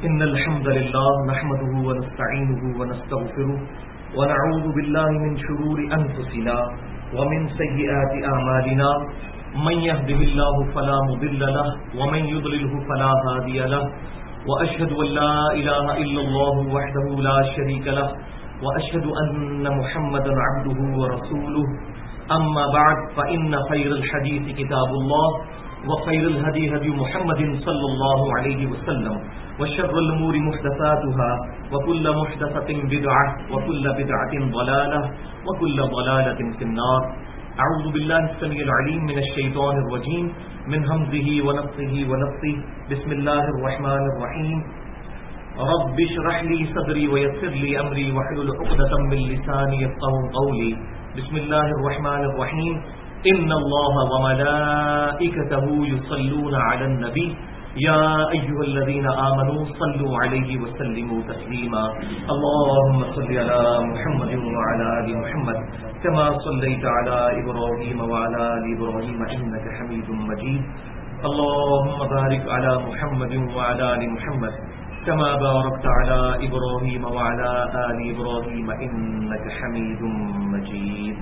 إن الحمد لله نحمده ونستعينه ونستغفره ونعوذ بالله من شرور أنفسنا ومن سيئات أعمالنا من يهده الله فلا مضل له ومن يضلله فلا هادي له وأشهد أن لا إله إلا الله وحده لا شريك له وأشهد أن محمدا عبده ورسوله أما بعد فإن خير الحديث كتاب الله وخير الهدي هدي محمد صلى الله عليه وسلم وشر الأمور محدثاتها وكل محدثة بدعة وكل بدعة ضلالة وكل ضلالة في النار. أعوذ بالله السميع العليم من الشيطان الرجيم من همزه ونفثه ونفثه. بسم الله الرحمن الرحيم. رب اشرح لي صدري ويسر لي أمري واحلل عقدة من لساني يفقهوا قولي. بسم الله الرحمن الرحيم. إن الله وملائكته يصلون على النبي يا أيها الذين آمنوا صلوا عليه وسلموا تسليما. اللهم صل على محمد وعلى آل محمد كما صليت على إبراهيم وعلى آل إبراهيم إنك حميد مجيد. اللهم بارك على محمد وعلى آل محمد كما باركت على إبراهيم وعلى آل إبراهيم إنك حميد مجيد.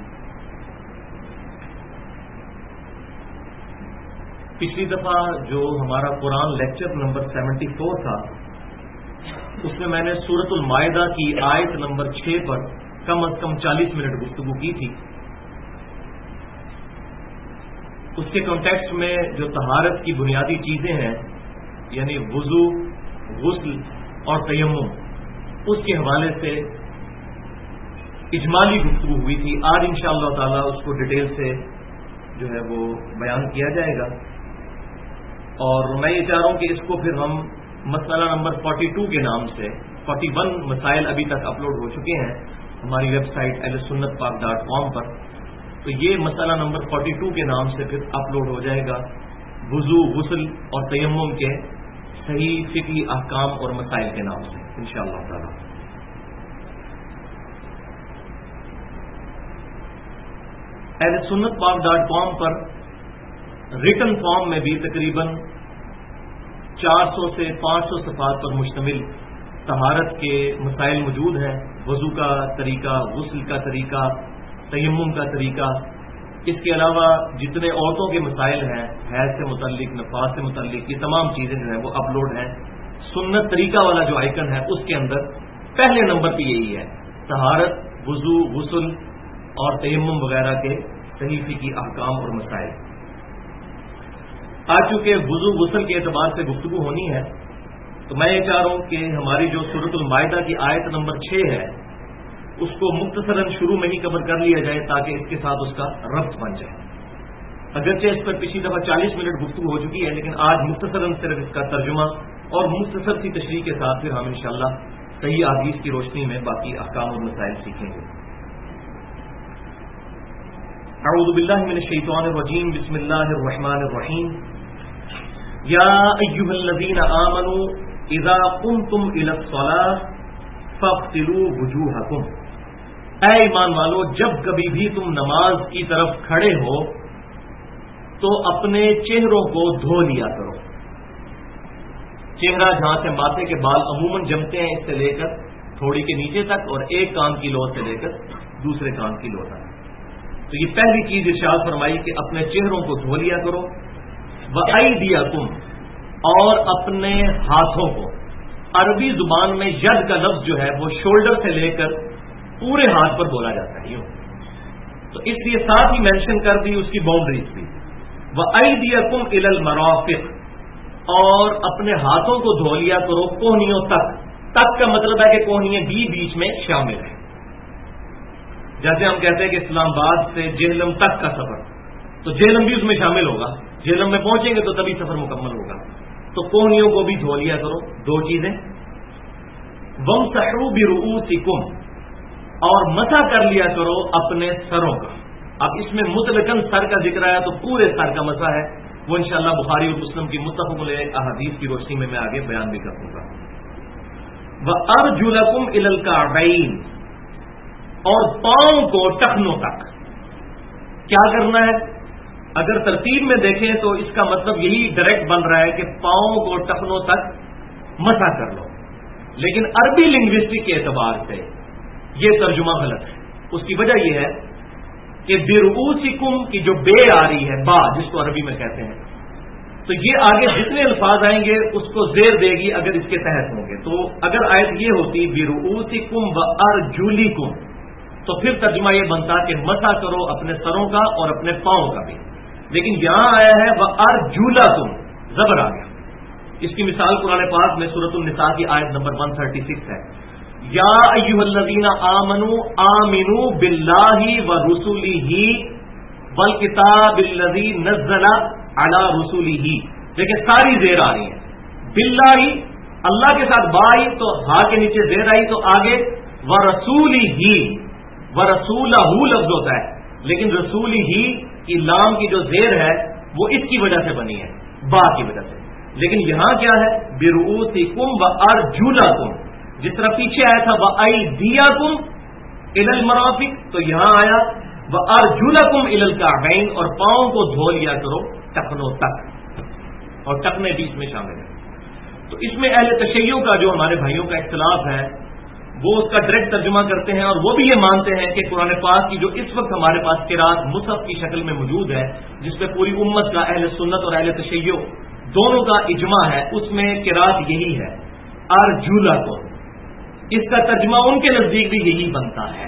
پچھلی دفعہ جو ہمارا قرآن لیکچر نمبر 74 تھا اس میں نے سورۃ المائدہ کی آیت نمبر 6 پر کم از کم 40 منٹ گفتگو کی تھی. اس کے کانٹیکسٹ میں جو طہارت کی بنیادی چیزیں ہیں یعنی وضو، غسل اور تیمم، اس کے حوالے سے اجمالی گفتگو ہوئی تھی. آج انشاءاللہ تعالی اس کو ڈیٹیل سے جو ہے وہ بیان کیا جائے گا. اور میں یہ چاہ رہا ہوں کہ اس کو پھر ہم مسئلہ نمبر 42 کے نام سے 41 مسائل ابھی تک اپلوڈ ہو چکے ہیں ہماری ویب سائٹ ahlusunnatpak.com پر. تو یہ مسئلہ نمبر 42 کے نام سے پھر اپلوڈ ہو جائے گا وضو، غسل اور تیمم کے صحیح فقہی احکام اور مسائل کے نام سے انشاءاللہ تعالی. ahlusunnatpak.com پر ریٹن فارم میں بھی تقریباً 400 سے 500 صفحات پر مشتمل طہارت کے مسائل موجود ہیں. وضو کا طریقہ، غسل کا طریقہ، تیمم کا طریقہ. اس کے علاوہ جتنے عورتوں کے مسائل ہیں حیض سے متعلق، نفاس سے متعلق، یہ تمام چیزیں جو ہیں وہ اپلوڈ ہیں. سنت طریقہ والا جو آئیکن ہے اس کے اندر پہلے نمبر پہ یہی ہے، طہارت، وضو، غسل اور تیمم وغیرہ کے صحیح فقہی احکام اور مسائل. آج چونکہ وضو غسل کے اعتبار سے گفتگو ہونی ہے تو میں یہ چاہ رہا ہوں کہ ہماری جو سورۃ المائدہ کی آیت نمبر 6 ہے اس کو مختصراً شروع میں ہی کور کر لیا جائے تاکہ اس کے ساتھ اس کا ربط بن جائے. اگرچہ اس پر پچھلی دفعہ 40 منٹ گفتگو ہو چکی ہے لیکن آج مختصراً صرف اس کا ترجمہ اور مختصر سی تشریح کے ساتھ پھر ہم انشاءاللہ صحیح احادیث کی روشنی میں باقی احکام اور مسائل سیکھیں گے. اعوذ باللہ من الشیطان الرجیم. بسم اللہ الرحمن الرحیم. یا ایھا الذین آمنوا اذا قمتم الی الصلاۃ فاغسلوا وجوہکم. اے ایمان والو جب کبھی بھی تم نماز کی طرف کھڑے ہو تو اپنے چہروں کو دھو لیا کرو. چہرہ جہاں سے ماتھے کے بال عموماً جمتے ہیں اس سے لے کر تھوڑی کے نیچے تک اور ایک کان کی لو سے لے کر دوسرے کان کی لو تک. تو یہ پہلی چیز ارشاد فرمائی کہ اپنے چہروں کو دھو لیا کرو. وَأَيْدِيَكُمْ اور اپنے ہاتھوں کو. عربی زبان میں ید کا لفظ جو ہے وہ شولڈر سے لے کر پورے ہاتھ پر بولا جاتا ہے یوں، تو اس لیے ساتھ ہی مینشن کر دی اس کی باؤنڈریز بھی. وَأَيْدِيَكُمْ إِلَى الْمَرَافِقِ اور اپنے ہاتھوں کو دھو لیا کرو کوہنیوں تک. تک کا مطلب ہے کہ کوہنیاں بھی بیچ میں شامل ہیں. جیسے ہم کہتے ہیں کہ اسلام آباد سے جہلم تک کا سفر، تو جہلم بھی اس میں شامل ہوگا. جہلم میں پہنچیں گے تو تبھی سفر مکمل ہوگا. تو کوہنیوں کو بھی دھو لیا کرو. دو چیزیں. وَامْسَحُوا بِرُؤُوسِكُمْ اور مسح کر لیا کرو اپنے سروں کا. اب اس میں مطلقاً سر کا ذکر آیا تو پورے سر کا مسح ہے، وہ انشاءاللہ بخاری اور مسلم کی متفق علیہ احادیث کی روشنی میں آگے بیان بھی کر دوں گا. وَأَرْجُلَكُمْ إِلَى الْكَعْبَيْنِ اور پاؤں کو ٹخنوں تک. کیا کرنا ہے؟ اگر ترتیب میں دیکھیں تو اس کا مطلب یہی ڈائریکٹ بن رہا ہے کہ پاؤں کو ٹخنوں تک مسح کر لو. لیکن عربی لنگوسٹک کے اعتبار سے یہ ترجمہ غلط ہے. اس کی وجہ یہ ہے کہ برؤسکم کی جو بے آ رہی ہے، با جس کو عربی میں کہتے ہیں، تو یہ آگے جتنے الفاظ آئیں گے اس کو زیر دے گی اگر اس کے تحت ہوں گے. تو اگر آیت یہ ہوتی برؤسکم وارجلکم تو پھر ترجمہ یہ بنتا کہ مسح کرو اپنے سروں کا اور اپنے پاؤں کا بھی. لیکن یہاں آیا ہے وارجلکم، زبر آ گیا. اس کی مثال قرآن پاک میں سورۃ النساء کی آیت نمبر 136 ہے. یا ایھا الذین آمنوا آمنوا باللہ ورسلہ والکتاب الذی نزل علی رسلہ. دیکھیں ساری زیر آ رہی ہیں. باللہ اللہ کے ساتھ با آئی تو ہا کے نیچے زیر آئی تو آگے ورسولہ، ورسولہ لفظ ہوتا ہے، لیکن رسولہ کی لام کی جو زیر ہے وہ اس کی وجہ سے بنی ہے، با کی وجہ سے. لیکن یہاں کیا ہے برؤسکم وارجلکم، جس طرح پیچھے آیا تھا وایدیکم الی المرافق، تو یہاں آیا وارجلکم الی الکعبین، اور پاؤں کو دھو لیا کرو ٹخنوں تک، اور ٹخنے بھی اس میں شامل ہیں. تو اس میں اہل تشیع کا جو ہمارے بھائیوں کا اختلاف ہے وہ اس کا ڈائریکٹ ترجمہ کرتے ہیں، اور وہ بھی یہ مانتے ہیں کہ قرآن پاک کی جو اس وقت ہمارے پاس قرات مصحف کی شکل میں موجود ہے، جس پہ پوری امت کا اہل سنت اور اہل تشیع دونوں کا اجماع ہے، اس میں قرات یہی ہے ارجلکم. اس کا ترجمہ ان کے نزدیک بھی یہی بنتا ہے.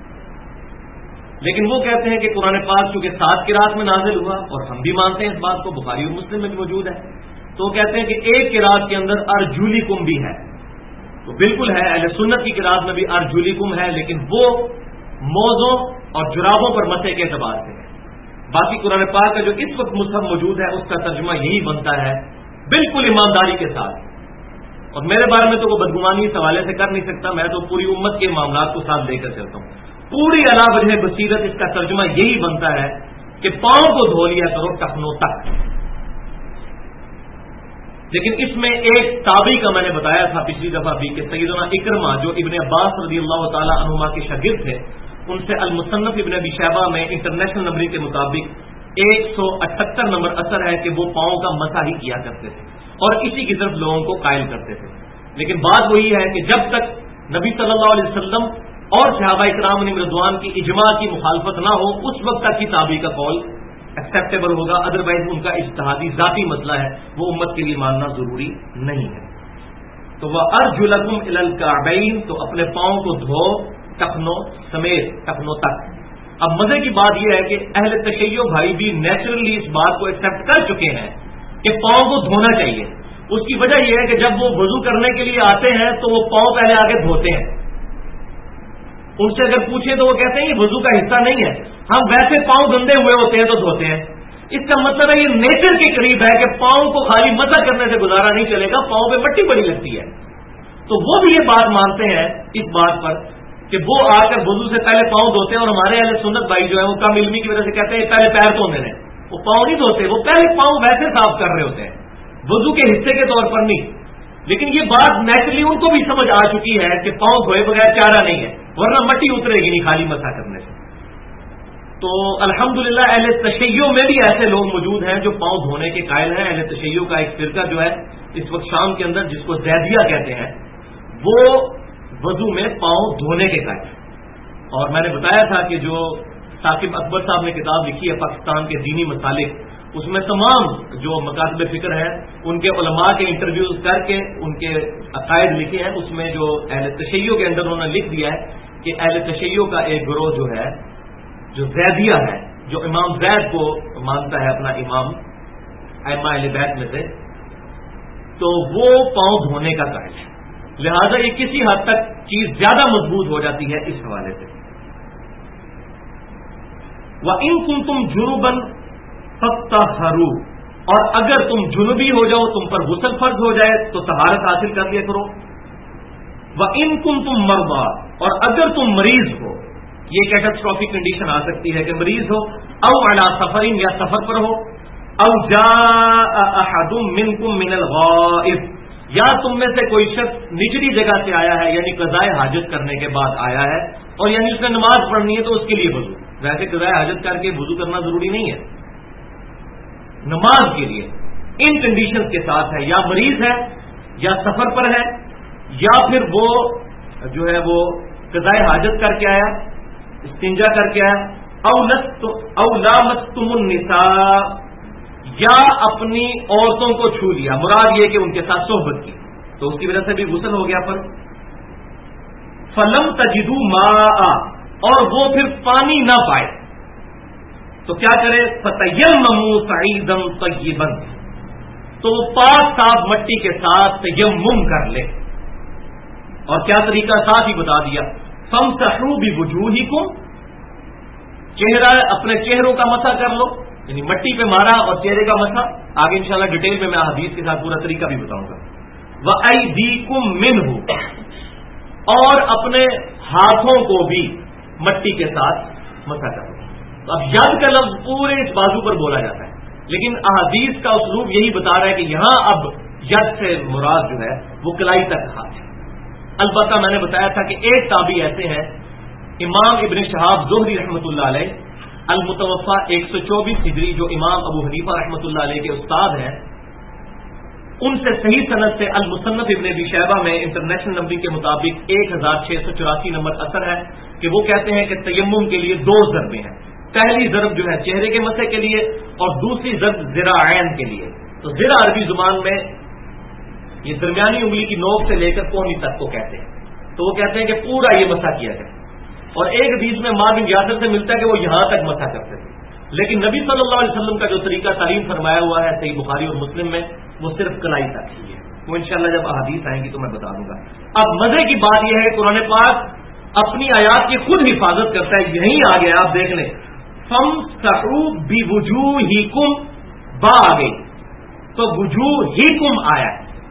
لیکن وہ کہتے ہیں کہ قرآن پاک چونکہ 7 قرات میں نازل ہوا، اور ہم بھی مانتے ہیں اس بات کو، بخاری اور مسلم میں بھی موجود ہے، تو وہ کہتے ہیں کہ ایک قرات کے اندر ارجلکم بھی ہے. تو بالکل ہے، اہل سنت کی قرات میں بھی ارجلکم ہے، لیکن وہ موزوں اور جرابوں پر مسح کے اعتبار سے ہے. باقی قرآن پاک کا جو اس وقت مصحف موجود ہے اس کا ترجمہ یہی بنتا ہے، بالکل ایمانداری کے ساتھ. اور میرے بارے میں تو وہ بدگمانی اس حوالے سے کر نہیں سکتا، میں تو پوری امت کے معاملات کو ساتھ لے کر چلتا ہوں. پوری علا وجہ بصیرت اس کا ترجمہ یہی بنتا ہے کہ پاؤں کو دھو لیا کرو ٹخنوں تک. لیکن اس میں ایک تابعی کا میں نے بتایا تھا پچھلی دفعہ بھی کہ سیدنا اکرمہ جو ابن عباس رضی اللہ تعالی عنہما کے شاگرد تھے، ان سے المصنف ابن ابی شیبہ میں انٹرنیشنل نمبر کے مطابق 178 نمبر اثر ہے کہ وہ پاؤں کا مسح ہی کیا کرتے تھے اور اسی کی طرف لوگوں کو قائل کرتے تھے. لیکن بات وہی ہے کہ جب تک نبی صلی اللہ علیہ وسلم اور صحابہ اکرام علیہم رضوان کی اجماع کی مخالفت نہ ہو اس وقت تک کی تابعی کا قول ایکسیپٹیبل ہوگا، ادروائز ان کا اجتہادی ذاتی مسئلہ ہے، وہ امت کے لیے ماننا ضروری نہیں ہے. تو وہ ارجلکم الی الکعبین، تو اپنے پاؤں کو دھو ٹخنوں سمیت، ٹخنوں تک. اب مزے کی بات یہ ہے کہ اہل تشیع بھائی بھی نیچرلی اس بات کو ایکسیپٹ کر چکے ہیں کہ پاؤں کو دھونا چاہیے. اس کی وجہ یہ ہے کہ جب وہ وضو کرنے کے لیے آتے ہیں تو وہ پاؤں پہلے آگے دھوتے ہیں. ان سے اگر پوچھیں تو وہ کہتے ہیں یہ وضو کا حصہ نہیں ہے، ہم ویسے پاؤں گندے ہوئے ہوتے ہیں تو دھوتے ہیں. اس کا مطلب ہے یہ نیچر کے قریب ہے کہ پاؤں کو خالی مسح کرنے سے گزارا نہیں چلے گا، پاؤں پہ مٹی بڑی لگتی ہے. تو وہ بھی یہ بات مانتے ہیں اس بات پر کہ وہ آ کر وضو سے پہلے پاؤں دھوتے ہیں، اور ہمارے اہل سنت بھائی جو ہے وہ کم علمی کی وجہ سے کہتے ہیں پہلے پیر دھونے ہیں، وہ پاؤں نہیں دھوتے، وہ پہلے پاؤں ویسے صاف کر رہے ہوتے ہیں وضو کے حصے کے طور پر نہیں. لیکن یہ بات نیچرلی ان کو بھی سمجھ آ چکی ہے کہ پاؤں دھوئے بغیر چارہ نہیں ہے، ورنہ مٹی اترے گی نہیں خالی مسح کرنے سے. تو الحمدللہ اہل تشیع میں بھی ایسے لوگ موجود ہیں جو پاؤں دھونے کے قائل ہیں. اہل تشیع کا ایک فرقہ جو ہے اس وقت شام کے اندر جس کو زیدیہ کہتے ہیں، وہ وضو میں پاؤں دھونے کے قائل ہیں. اور میں نے بتایا تھا کہ جو ثاقب اکبر صاحب نے کتاب لکھی ہے پاکستان کے دینی مسالک، اس میں تمام جو مکاتب فکر ہیں ان کے علماء کے انٹرویوز کر کے ان کے عقائد لکھے ہیں. اس میں جو اہل تشیع کے اندر انہوں نے لکھ دیا ہے کہ اہل تشیع کا ایک گروہ جو ہے جو زیدیہ ہے، جو امام زید کو مانتا ہے اپنا امام ائمہ اہل بیت میں سے، تو وہ پاؤں دھونے کا قائل ہے. لہذا یہ کسی حد تک چیز زیادہ مضبوط ہو جاتی ہے اس حوالے سے. وَإِن كُنتُمْ جُنُبًا فَطَّهَّرُوا، اور اگر تم جنوبی ہو جاؤ، تم پر غسل فرض ہو جائے تو طہارت حاصل کر لیا کرو. وَإِن كُنتُمْ مَرْضَىٰ، اور اگر تم مریض ہو، یہ کیٹاسٹروفک کنڈیشن آ سکتی ہے کہ مریض ہو، او علی سفر، یا سفر پر ہو، او جاء احد منکم من الغائط، یا تم میں سے کوئی شخص نچلی جگہ سے آیا ہے، یعنی قضاء حاجت کرنے کے بعد آیا ہے، اور یعنی اس نے نماز پڑھنی ہے تو اس کے لیے وضو. ویسے قضاء حاجت کر کے وضو کرنا ضروری نہیں ہے، نماز کے لیے ان کنڈیشنز کے ساتھ ہے، یا مریض ہے، یا سفر پر ہے، یا پھر وہ جو ہے وہ قضاء حاجت کر کے آیا، استنجا کر کے آیا، او لامستم النساء، یا اپنی عورتوں کو چھو لیا، مراد یہ کہ ان کے ساتھ صحبت کی، تو اس کی وجہ سے بھی غسل ہو گیا پر فلم تجدوا ماء، اور وہ پھر پانی نہ پائے تو کیا کرے؟ فتیمموا صعیدا طیبا، تو وہ پاک صاف مٹی کے ساتھ تیمم کر لے. اور کیا طریقہ ساتھ ہی بتا دیا، فامسحوا بوجوہکم، چہرہ اپنے چہروں کا مسح کر لو، یعنی مٹی پہ مارا اور چہرے کا مسح. آگے انشاءاللہ ڈیٹیل میں حدیث کے ساتھ پورا طریقہ بھی بتاؤں گا. وَأَيْدِيكُم مِّنْهُ، اور اپنے ہاتھوں کو بھی مٹی کے ساتھ مسح کر لو. اب ید کا لفظ پورے اس بازو پر بولا جاتا ہے، لیکن احادیث کا اسلوب یہی بتا رہا ہے کہ یہاں اب ید سے مراد جو ہے وہ کلائی تک ہاتھ ہے. البتہ میں نے بتایا تھا کہ ایک تابعی ایسے ہیں، امام ابن شہاب زہری رحمۃ اللہ علیہ المتوفا 124 ہجری، جو امام ابو حنیفہ رحمۃ اللہ علیہ کے استاد ہیں، ان سے صحیح سند سے المصنف ابن ابی شیبہ میں انٹرنیشنل نمبر کے مطابق 1684 نمبر اثر ہے کہ وہ کہتے ہیں کہ تیمم کے لیے 2 ضربیں ہیں. پہلی ضرب جو ہے چہرے کے مسح کے لیے، اور دوسری ضرب ذراعین کے لیے. تو ذرا عربی زبان میں یہ درمیانی انگلی کی نوک سے لے کر کونی تک کو کہتے ہیں، تو وہ کہتے ہیں کہ پورا یہ مسح کیا جائے. اور ایک حدیث میں ماں بن یاسر سے ملتا ہے کہ وہ یہاں تک مسح کرتے تھے، لیکن نبی صلی اللہ علیہ وسلم کا جو طریقہ تعلیم فرمایا ہوا ہے صحیح بخاری اور مسلم میں، وہ صرف کلائی تک ہی ہے. وہ انشاءاللہ جب احادیث آئیں گی تو میں بتا دوں گا. اب مزے کی بات یہ ہے کہ قرآن پاک اپنی آیات کی خود حفاظت کرتا ہے. یہیں آ گیا، آپ دیکھ لیں، فامسحوا بوجوہکم، با آ گئی تو وجوہکم آیا،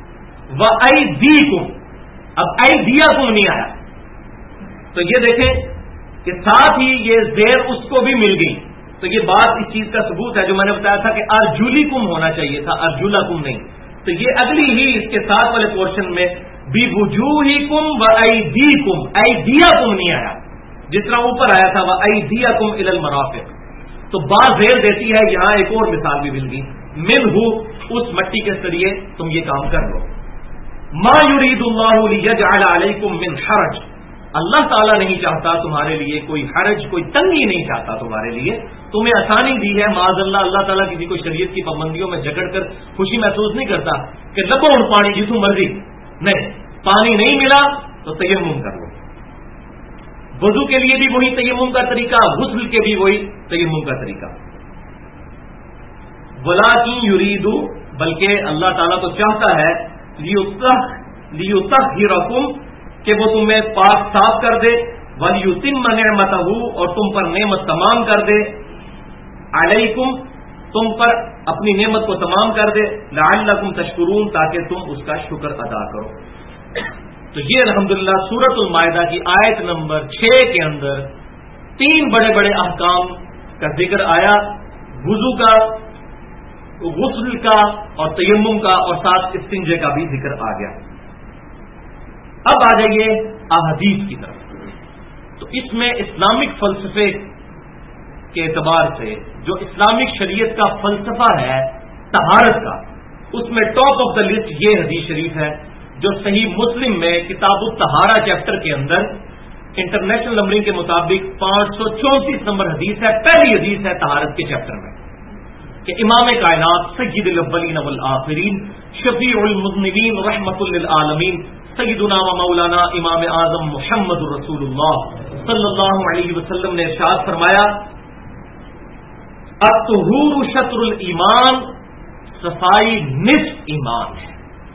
وایدیکم، اب ایدیکم نہیں آیا. تو یہ دیکھیں کہ ساتھ ہی یہ زیر اس کو بھی مل گئی. تو یہ بات اس چیز کا ثبوت ہے جو میں نے بتایا تھا کہ ارجلکم ہونا چاہیے تھا، ارجلکم نہیں. تو یہ اگلی ہی اس کے ساتھ والے پورشن میں بوجوہکم وایدیکم، ایدیکم نہیں آیا، جس طرح اوپر آیا تھا وایدیکم الی المرافق. تو با زیر دیتی ہے. یہاں ایک اور مثال بھی مل گئی، منہ، اس مٹی کے ذریعے تم یہ کام کر لو. ما یرید اللہ لیجعل علیکم من حرج، اللہ تعالیٰ نہیں چاہتا تمہارے لیے کوئی حرج، کوئی تنگی نہیں چاہتا تمہارے لیے، تمہیں آسانی دی ہے. معاذ اللہ، اللہ تعالیٰ کسی کو شریعت کی پابندیوں میں جکڑ کر خوشی محسوس نہیں کرتا کہ لبو ان پانی جسوں مرضی. نہیں، پانی نہیں ملا تو تیمم کر لو. وضو کے لیے بھی وہی تیمم کا طریقہ، غسل کے بھی وہی تیمم کا طریقہ. ولاکن یریدو، بلکہ اللہ تعالیٰ تو چاہتا ہے لیطہرکم، کہ وہ تمہیں پاک صاف کر دے، ولیتم نعمتہ، اور تم پر نعمت تمام کر دے، علیکم، تم پر اپنی نعمت کو تمام کر دے، لعلکم تشکرون، تاکہ تم اس کا شکر ادا کرو. تو یہ الحمدللہ سورۃ المائدہ کی آیت نمبر 6 کے اندر 3 بڑے بڑے احکام کا ذکر آیا، وضو کا، غسل کا اور تیمم کا، اور ساتھ استنجے کا بھی ذکر آ گیا. اب آ جائیے احادیث کی طرف. تو اس میں اسلامک فلسفے کے اعتبار سے جو اسلامک شریعت کا فلسفہ ہے طہارت کا، اس میں ٹاپ آف دا لسٹ یہ حدیث شریف ہے جو صحیح مسلم میں کتاب الطہارہ چیپٹر کے اندر انٹرنیشنل نمبرنگ کے مطابق 534 نمبر حدیث ہے. پہلی حدیث ہے طہارت کے چیپٹر میں کہ امام کائنات سید الاولین والآخرین شفیع المذنبین رحمۃ للعالمین سیدنا و مولانا امام اعظم محمد رسول اللہ صلی اللہ علیہ وسلم نے ارشاد فرمایا، الطہور شطر الایمان، صفائی نصف ایمان ہے.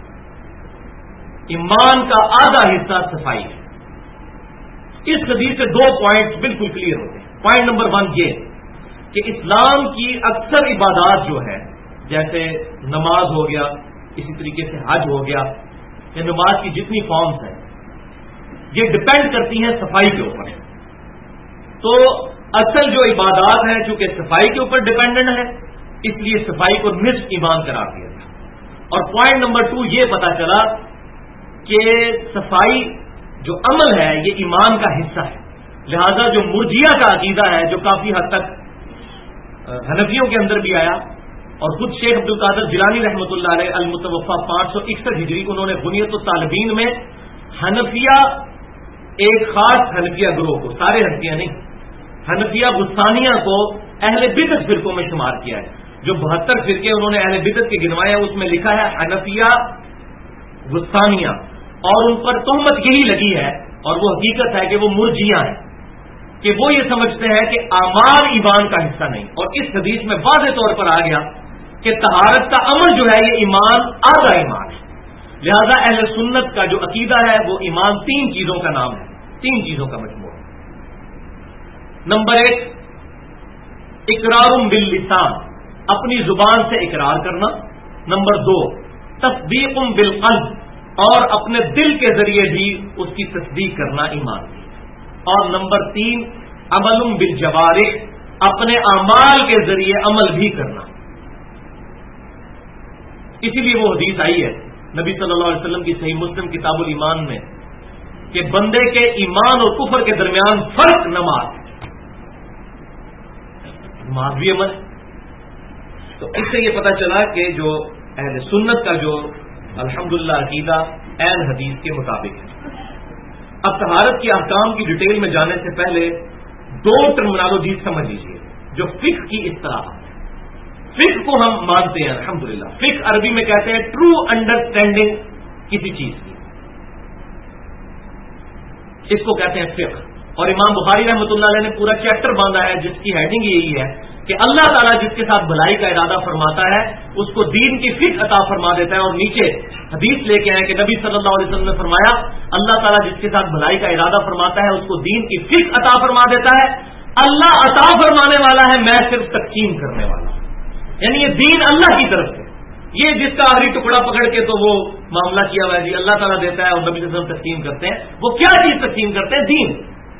ایمان کا آدھا حصہ صفائی ہے. اس حدیث سے 2 پوائنٹس بالکل کلیئر ہوتے ہیں. پوائنٹ نمبر 1 یہ کہ اسلام کی اکثر عبادات جو ہے، جیسے نماز ہو گیا، اسی طریقے سے حج ہو گیا، یا نماز کی جتنی فارمز ہیں، یہ ڈپینڈ کرتی ہیں صفائی کے اوپر. تو اصل جو عبادات ہیں چونکہ صفائی کے اوپر ڈپینڈنٹ ہے، اس لیے صفائی کو نصف ایمان قرار دیا تھا. اور پوائنٹ نمبر 2 یہ پتا چلا کہ صفائی جو عمل ہے یہ ایمان کا حصہ ہے. لہذا جو مرجیہ کا عقیدہ ہے، جو کافی حد تک حنفیوں کے اندر بھی آیا، اور خود شیخ عبد القادر جیلانی رحمۃ اللہ علیہ المتوفا 561 ہجری، انہوں نے بنیت الطالبین میں حنفیہ ایک خاص حنفیہ گروہ کو، سارے حنفیہ نہیں، حنفیہ غسانیہ کو اہل بدعت فرقوں میں شمار کیا ہے. جو 72 فرقے انہوں نے اہل بدعت کے گنوائے ہیں، اس میں لکھا ہے حنفیہ غسانیہ، اور ان پر تہمت یہی لگی ہے، اور وہ حقیقت ہے کہ وہ مرجیہ ہیں، کہ وہ یہ سمجھتے ہیں کہ اعمال ایمان کا حصہ نہیں. اور اس حدیث میں واضح طور پر آ گیا کہ طہارت کا عمل جو ہے یہ ایمان آدھا ایمان ہے. لہذا اہل سنت کا جو عقیدہ ہے وہ ایمان 3 چیزوں کا نام ہے، 3 چیزوں کا مجموعہ. نمبر 1 اقرار باللسان، اپنی زبان سے اقرار کرنا. نمبر 2 تصدیق بالقلب، اور اپنے دل کے ذریعے بھی اس کی تصدیق کرنا ایمان کی. اور نمبر 3 عمل بالجوارح، اپنے اعمال کے ذریعے عمل بھی کرنا. اسی لیے وہ حدیث آئی ہے نبی صلی اللہ علیہ وسلم کی صحیح مسلم کتاب الایمان میں کہ بندے کے ایمان اور کفر کے درمیان فرق نماز بھی عمل. تو اس سے یہ پتہ چلا کہ جو اہل سنت کا جو الحمدللہ عقیدہ عین حدیث کے مطابق ہے. اب طہارت کی احکام کی ڈیٹیل میں جانے سے پہلے 2 ٹرمنالوجی سمجھ لیجیے جو فقہ کی اصطلاح ہے. فقہ کو ہم مانتے ہیں الحمدللہ. فقہ عربی میں کہتے ہیں ٹرو انڈرسٹینڈنگ کسی چیز کی، اس کو کہتے ہیں فقہ. اور امام بخاری رحمۃ اللہ علیہ نے پورا چیپٹر باندھا ہے جس کی ہیڈنگ یہی ہے کہ اللہ تعالیٰ جس کے ساتھ بھلائی کا ارادہ فرماتا ہے اس کو دین کی فقہ عطا فرما دیتا ہے. اور نیچے حدیث لے کے آئے کہ نبی صلی اللہ علیہ وسلم نے فرمایا اللہ تعالیٰ جس کے ساتھ بھلائی کا ارادہ فرماتا ہے اس کو دین کی فقہ عطا فرما دیتا ہے. اللہ عطا فرمانے والا ہے، میں صرف تقسیم کرنے والا ہوں. یعنی یہ دین اللہ کی طرف سے، یہ جس کا آخری ٹکڑا پکڑ کے تو وہ معاملہ کیا ہوا ہے جی اللہ تعالیٰ دیتا ہے اور نبی صلی اللہ علیہ وسلم تقسیم کرتے ہیں. وہ کیا چیز تقسیم کرتے ہیں؟ دین.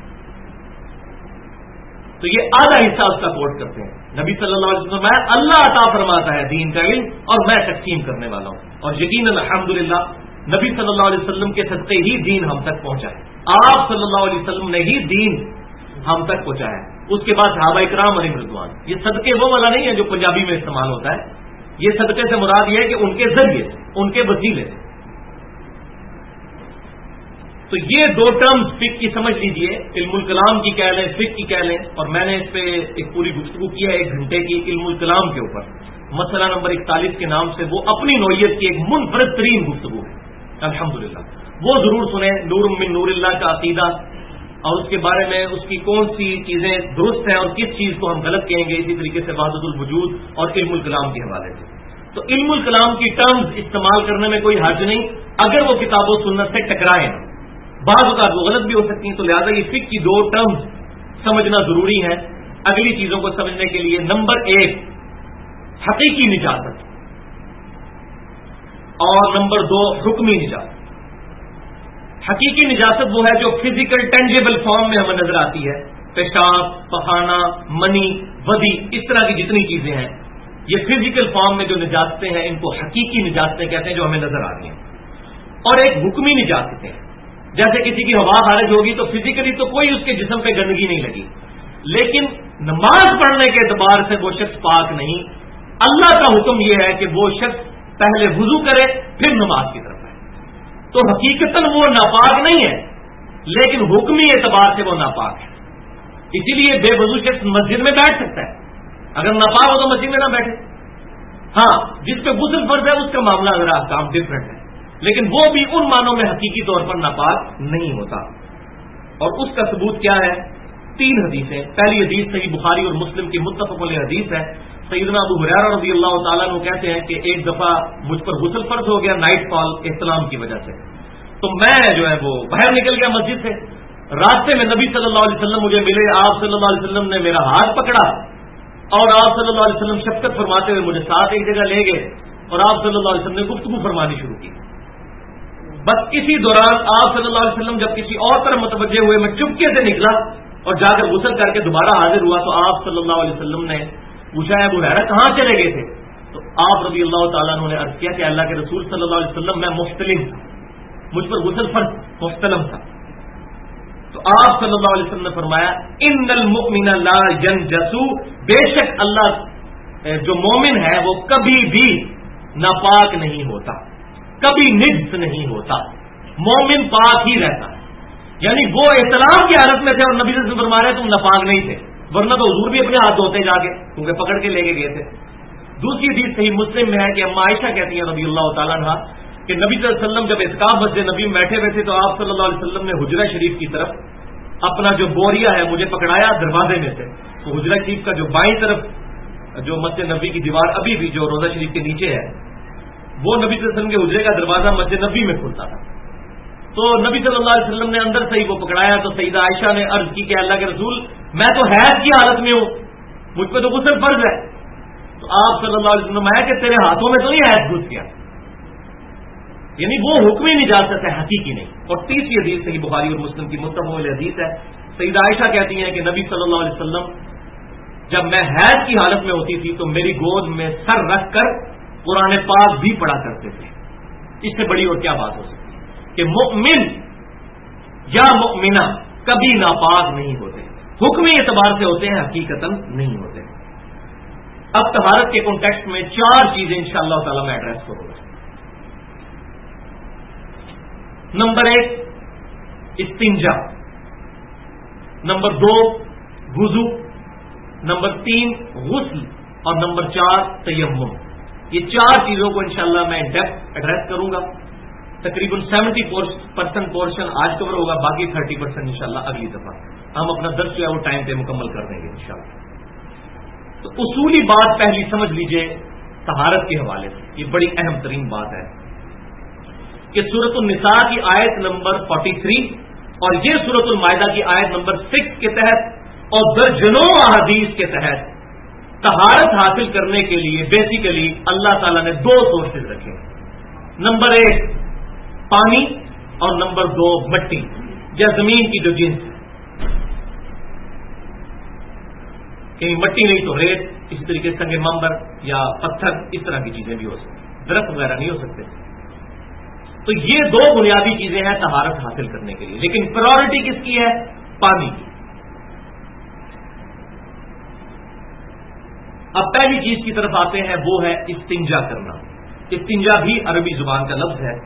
تو یہ آدھا حصہ اس کا کوٹ کرتے ہیں. نبی صلی اللہ علیہ وسلم اللہ عطا فرماتا ہے دین کا علم اور میں تقسیم کرنے والا ہوں. اور یقیناً الحمدللہ نبی صلی اللہ علیہ وسلم کے صدقے ہی دین ہم تک پہنچا ہے. آپ صلی اللہ علیہ وسلم نے ہی دین ہم تک پہنچا ہے. اس کے بعد صحابہ اکرام علیہ رضوان. یہ صدقے وہ والا نہیں ہے جو پنجابی میں استعمال ہوتا ہے. یہ صدقے سے مراد یہ ہے کہ ان کے ذریعے سے، ان کے وسیلے سے. تو یہ 2 ٹرمز فقہ کی سمجھ لیجئے، علم الکلام کی کہہ لیں، فقہ کی کہہ لیں. اور میں نے اس پہ ایک پوری گفتگو کی ہے 1 گھنٹے کی علم الکلام کے اوپر. مسئلہ نمبر 41 کے نام سے وہ اپنی نوعیت کی ایک منفرد ترین گفتگو ہے الحمدللہ. وہ ضرور سنیں. نور من نور اللہ کا عقیدہ اور اس کے بارے میں اس کی کون سی چیزیں درست ہیں اور کس چیز کو ہم غلط کہیں گے. اسی طریقے سے وحدت الوجود اور علم الکلام کے حوالے سے. تو علم الکلام کی ٹرمز استعمال کرنے میں کوئی حرج نہیں اگر وہ کتاب و سنت سے ٹکرائیں. بعض اوقات وہ غلط بھی ہو سکتی ہیں. تو لہٰذا یہ فقہ کی 2 ٹرمز سمجھنا ضروری ہے اگلی چیزوں کو سمجھنے کے لیے. نمبر 1 حقیقی نجاست اور نمبر 2 حکمی نجاست. حقیقی نجاست وہ ہے جو فزیکل ٹینجیبل فارم میں ہمیں نظر آتی ہے. پیشاب، پخانہ، منی، ودی، اس طرح کی جتنی چیزیں ہیں یہ فزیکل فارم میں جو نجاستیں ہیں ان کو حقیقی نجاستیں کہتے ہیں جو ہمیں نظر آ رہی ہیں. اور ایک حکمی نجاستیں ہیں. جیسے کسی کی ہوا خارج ہوگی تو فزیکلی تو کوئی اس کے جسم پہ گندگی نہیں لگی، لیکن نماز پڑھنے کے اعتبار سے وہ شخص پاک نہیں. اللہ کا حکم یہ ہے کہ وہ شخص پہلے وضو کرے پھر نماز کی طرف آئے. تو حقیقتاً وہ ناپاک نہیں ہے لیکن حکمی اعتبار سے وہ ناپاک ہے. اسی لیے بے وضو شخص مسجد میں بیٹھ سکتا ہے، اگر ناپاک ہو تو مسجد میں نہ بیٹھے. ہاں جس پہ غسل فرض ہے اس کا معاملہ ذرا کام ڈفرنٹ ہے، لیکن وہ بھی ان معنوں میں حقیقی طور پر ناپاک نہیں ہوتا. اور اس کا ثبوت کیا ہے؟ 3 حدیثیں. پہلی حدیث صحیح بخاری اور مسلم کی متفق علیہ حدیث ہے. سیدنا ابو ہریرہ رضی اللہ تعالیٰ عنہ کہتے ہیں کہ ایک دفعہ مجھ پر غسل فرض ہو گیا نائٹ فال احتلام کی وجہ سے. تو میں جو ہے وہ باہر نکل گیا مسجد سے. راستے میں نبی صلی اللہ علیہ وسلم مجھے ملے. آپ صلی اللہ علیہ وسلم نے میرا ہاتھ پکڑا اور آپ صلی اللہ علیہ وسلم شفقت فرماتے ہوئے مجھے ساتھ ایک جگہ لے گئے اور آپ صلی اللہ علیہ وسلم نے گفتگو فرمانی شروع کی. بس اسی دوران آپ صلی اللہ علیہ وسلم جب کسی اور طرف متوجہ ہوئے میں چپکے سے نکلا اور جا کر غسل کر کے دوبارہ حاضر ہوا تو آپ صلی اللہ علیہ وسلم نے پوچھا ہے ابو ہریرہ کہاں چلے گئے تھے؟ تو آپ رضی اللہ تعالیٰ عنہ نے عرض کیا کہ اللہ کے رسول صلی اللہ علیہ وسلم میں محتلم تھا، مجھ پر غسل فرض محتلم تھا. تو آپ صلی اللہ علیہ وسلم نے فرمایا ان المؤمن لا ينجس، بے شک اللہ جو مومن ہے وہ کبھی بھی ناپاک نہیں ہوتا، کبھی نجس نہیں ہوتا. مومن پاک ہی رہتا ہے. یعنی وہ احتلام کی حالت میں تھے اور نبی صلی اللہ علیہ وسلم فرما رہے تم ناپاک نہیں تھے، ورنہ تو حضور بھی اپنے ہاتھ دھوتے جا کے، کیونکہ پکڑ کے لے کے گئے تھے. دوسری حدیث صحیح مسلم میں ہے کہ اما عائشہ کہتی ہیں رضی اللہ تعالیٰ عنہا کہ نبی صلی اللہ علیہ وسلم جب اعتکاف مسجد نبی میں بیٹھے ہوئے تھے تو آپ صلی اللہ علیہ وسلم نے حجرہ شریف کی طرف اپنا جو بوریا ہے مجھے پکڑایا دروازے میں سے. تو حجرہ شریف کا جو بائیں طرف جو مسجد نبی کی دیوار ابھی بھی جو روزہ شریف کے نیچے ہے، وہ نبی صلی اللہ علیہ وسلم کے حجرے کا دروازہ مسجد نبی میں کھلتا تھا. تو نبی صلی اللہ علیہ وسلم نے اندر سے ہی وہ پکڑایا. تو سیدہ عائشہ نے عرض کی کہ اللہ کے رسول میں تو حیض کی حالت میں ہوں، مجھ پہ تو غسل فرض ہے. تو آپ صلی اللہ علیہ وسلم ہے کہ تیرے ہاتھوں میں تو نہیں حیض گھس گیا، یعنی وہ حکمی نجاست ہے حقیقی نہیں. اور تیسری حدیث صحیح بخاری اور مسلم کی متفق علیہ حدیث ہے. سیدہ عائشہ کہتی ہیں کہ نبی صلی اللہ علیہ وسلم جب میں حیض کی حالت میں ہوتی تھی تو میری گود میں سر رکھ کر قرآن پاک بھی پڑھا کرتے تھے. اس سے بڑی اور کیا بات ہو سکتی ہے کہ مؤمن یا مؤمنہ کبھی ناپاک نہیں ہوتے، حکمی اعتبار سے ہوتے ہیں، حقیقتاً نہیں ہوتے. اب طہارت کے کانٹیکسٹ میں 4 چیزیں انشاءاللہ تعالی میں ایڈریس کروں گا. نمبر 1 استنجا، نمبر 2 وضو، نمبر 3 غسل، اور نمبر 4 تیمم. یہ 4 چیزوں کو انشاءاللہ میں ڈیپتھ ایڈریس کروں گا. تقریباً 70% پورشن آج کور ہوگا، باقی 30% انشاءاللہ اگلی دفعہ ہم اپنا درس جو ہے وہ ٹائم پہ مکمل کر دیں گے انشاءاللہ. تو اصولی بات پہلی سمجھ لیجئے طہارت کے حوالے سے، یہ بڑی اہم ترین بات ہے کہ سورۃ النساء کی آیت نمبر 43 اور یہ سورۃ المائدہ کی آیت نمبر 6 کے تحت اور درجنوں احادیث کے تحت طہارت حاصل کرنے کے لیے بیسیکلی اللہ تعالیٰ نے 2 سورسز رکھے. نمبر 1 پانی اور نمبر 2 مٹی یا زمین کی جو جنس ہے. کہیں مٹی نہیں تو ریت، اسی طریقے سے سنگ مرمر یا پتھر، اس طرح کی چیزیں بھی ہو سکتی، درخت وغیرہ نہیں ہو سکتے. تو یہ 2 بنیادی چیزیں ہیں طہارت حاصل کرنے کے لیے، لیکن پرائورٹی کس کی ہے؟ پانی کی. اب پہلی چیز کی طرف آتے ہیں، وہ ہے استنجا کرنا. استنجا بھی عربی زبان کا لفظ ہے.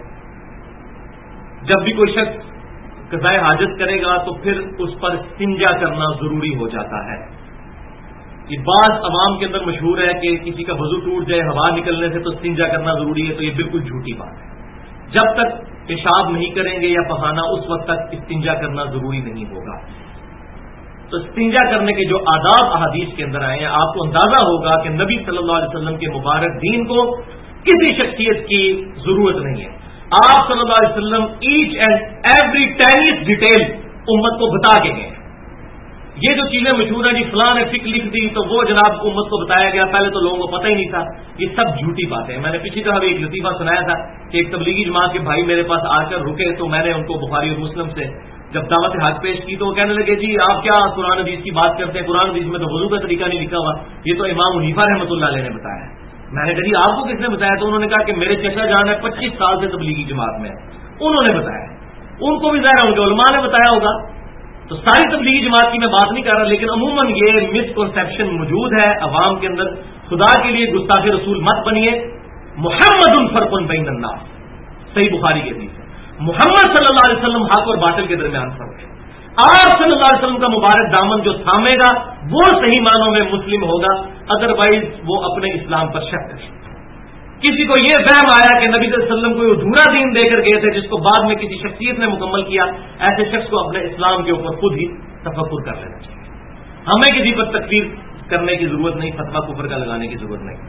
جب بھی کوئی شخص قضائے حاجت کرے گا تو پھر اس پر استنجا کرنا ضروری ہو جاتا ہے. یہ بعض عوام کے اندر مشہور ہے کہ کسی کا وضو ٹوٹ جائے ہوا نکلنے سے تو استنجا کرنا ضروری ہے، تو یہ بالکل جھوٹی بات ہے. جب تک پیشاب نہیں کریں گے یا پخانہ اس وقت تک استنجا کرنا ضروری نہیں ہوگا. تو استنجا کرنے کے جو آداب احادیث کے اندر آئے ہیں، آپ کو اندازہ ہوگا کہ نبی صلی اللہ علیہ وسلم کے مبارک دین کو کسی شخصیت کی ضرورت نہیں ہے. آپ صلی اللہ علیہ وسلم each and every tiniest detail امت کو بتا کے گئے. یہ جو چیزیں مشہور ہیں جی فلاں نے فقہ لکھ دی تو وہ جناب کو امت کو بتایا گیا، پہلے تو لوگوں کو پتہ ہی نہیں تھا. یہ سب جھوٹی باتیں ہیں. میں نے پچھلی دفعہ بھی ایک لطیفہ سنایا تھا کہ ایک تبلیغی جماعت کے بھائی میرے پاس آ کر رکے تو میں نے ان کو بخاری اور مسلم سے جب دعوت حق پیش کی تو وہ کہنے لگے جی آپ کیا قرآن حدیث کی بات کرتے ہیں، قرآن حدیث میں تو وضو کا طریقہ نہیں لکھا ہوا، یہ تو امام حنیفہ رحمۃ اللہ علیہ نے بتایا ہے. میں نے کہا جی آپ کو کس نے بتایا؟ تو انہوں نے کہا کہ میرے چچا جان ہے 25 سال سے تبلیغی جماعت میں، انہوں نے بتایا. ان کو بھی ظاہر ان کے علماء نے بتایا ہوگا. تو ساری تبلیغی جماعت کی میں بات نہیں کر رہا، لیکن عموماً یہ مسکنسیپشن موجود ہے عوام کے اندر. خدا کے لیے گستاخ رسول مت بنیے. محمد فرق بین الناس، صحیح بخاری کی حدیث ہے. محمد صلی اللہ علیہ وسلم حق اور باطل کے درمیان فرق ہے. آپ صلی اللہ علیہ وسلم کا مبارک دامن جو تھامے گا وہ صحیح معنوں میں مسلم ہوگا، ادروائز وہ اپنے اسلام پر شک کرے. کسی کو یہ وہم آیا کہ نبی صلی اللہ علیہ وسلم کو ادھورا دین دے کر گئے تھے جس کو بعد میں کسی شخصیت نے مکمل کیا، ایسے شخص کو اپنے اسلام کے اوپر خود ہی تفکر کر لینا چاہیے. ہمیں کسی پر تکفیر کرنے کی ضرورت نہیں، فتویٰ کفر کا لگانے کی ضرورت نہیں.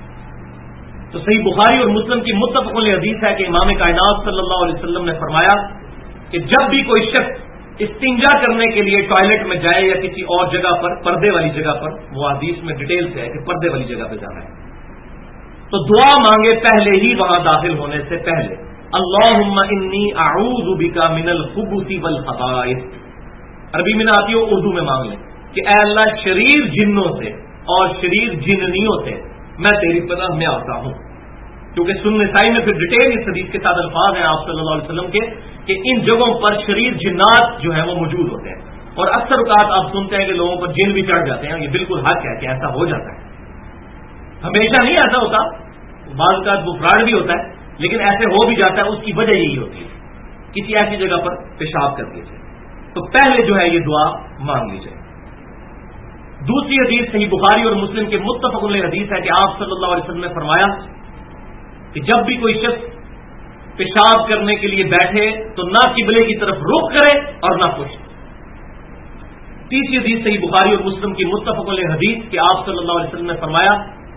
تو صحیح بخاری اور مسلم کی متفق علیہ حدیث ہے کہ امام کائنات صلی اللہ علیہ وسلم نے فرمایا کہ جب بھی کوئی شخص استنجا کرنے کے لیے ٹوائلٹ میں جائے یا کسی اور جگہ پر، پردے والی جگہ پر، وہ حدیث میں ڈیٹیل سے ہے کہ پردے والی جگہ پہ جانا ہے، تو دعا مانگے پہلے ہی وہاں داخل ہونے سے پہلے اللہم انی اعوذ بک من الخبث والخبائث. عربی میں نہ آتی ہو اردو میں مانگ لیں کہ اے اللہ شریر جنوں سے اور شریر جننیوں سے میں تیری پناہ میں آتا ہوں. کیونکہ سنن نسائی میں پھر ڈیٹیل اس حدیث کے ساتھ الفاظ ہیں آپ صلی اللہ علیہ وسلم کے کہ ان جگہوں پر شریر جنات جو ہیں وہ موجود ہوتے ہیں. اور اکثر اوقات آپ سنتے ہیں کہ لوگوں پر جن بھی چڑھ جاتے ہیں. یہ بالکل حق ہے کہ ایسا ہو جاتا ہے، ہمیشہ نہیں ایسا ہوتا، بعض اوقات وہ فراڈ بھی ہوتا ہے، لیکن ایسے ہو بھی جاتا ہے. اس کی وجہ یہی ہوتی ہے کسی ایسی جگہ پر پیشاب کر دیجیے تو پہلے جو ہے یہ دعا مانگ لی جائے. دوسری حدیث صحیح بخاری اور مسلم کے متفق علیہ حدیث ہے کہ آپ صلی اللہ علیہ وسلم نے فرمایا کہ جب بھی کوئی شخص پیشاب کرنے کے لیے بیٹھے تو نہ قبلے کی طرف رخ کرے اور نہ پشت. تیسری حدیث صحیح بخاری اور مسلم کی متفق علیہ حدیث کہ آپ صلی اللہ علیہ وسلم نے فرمایا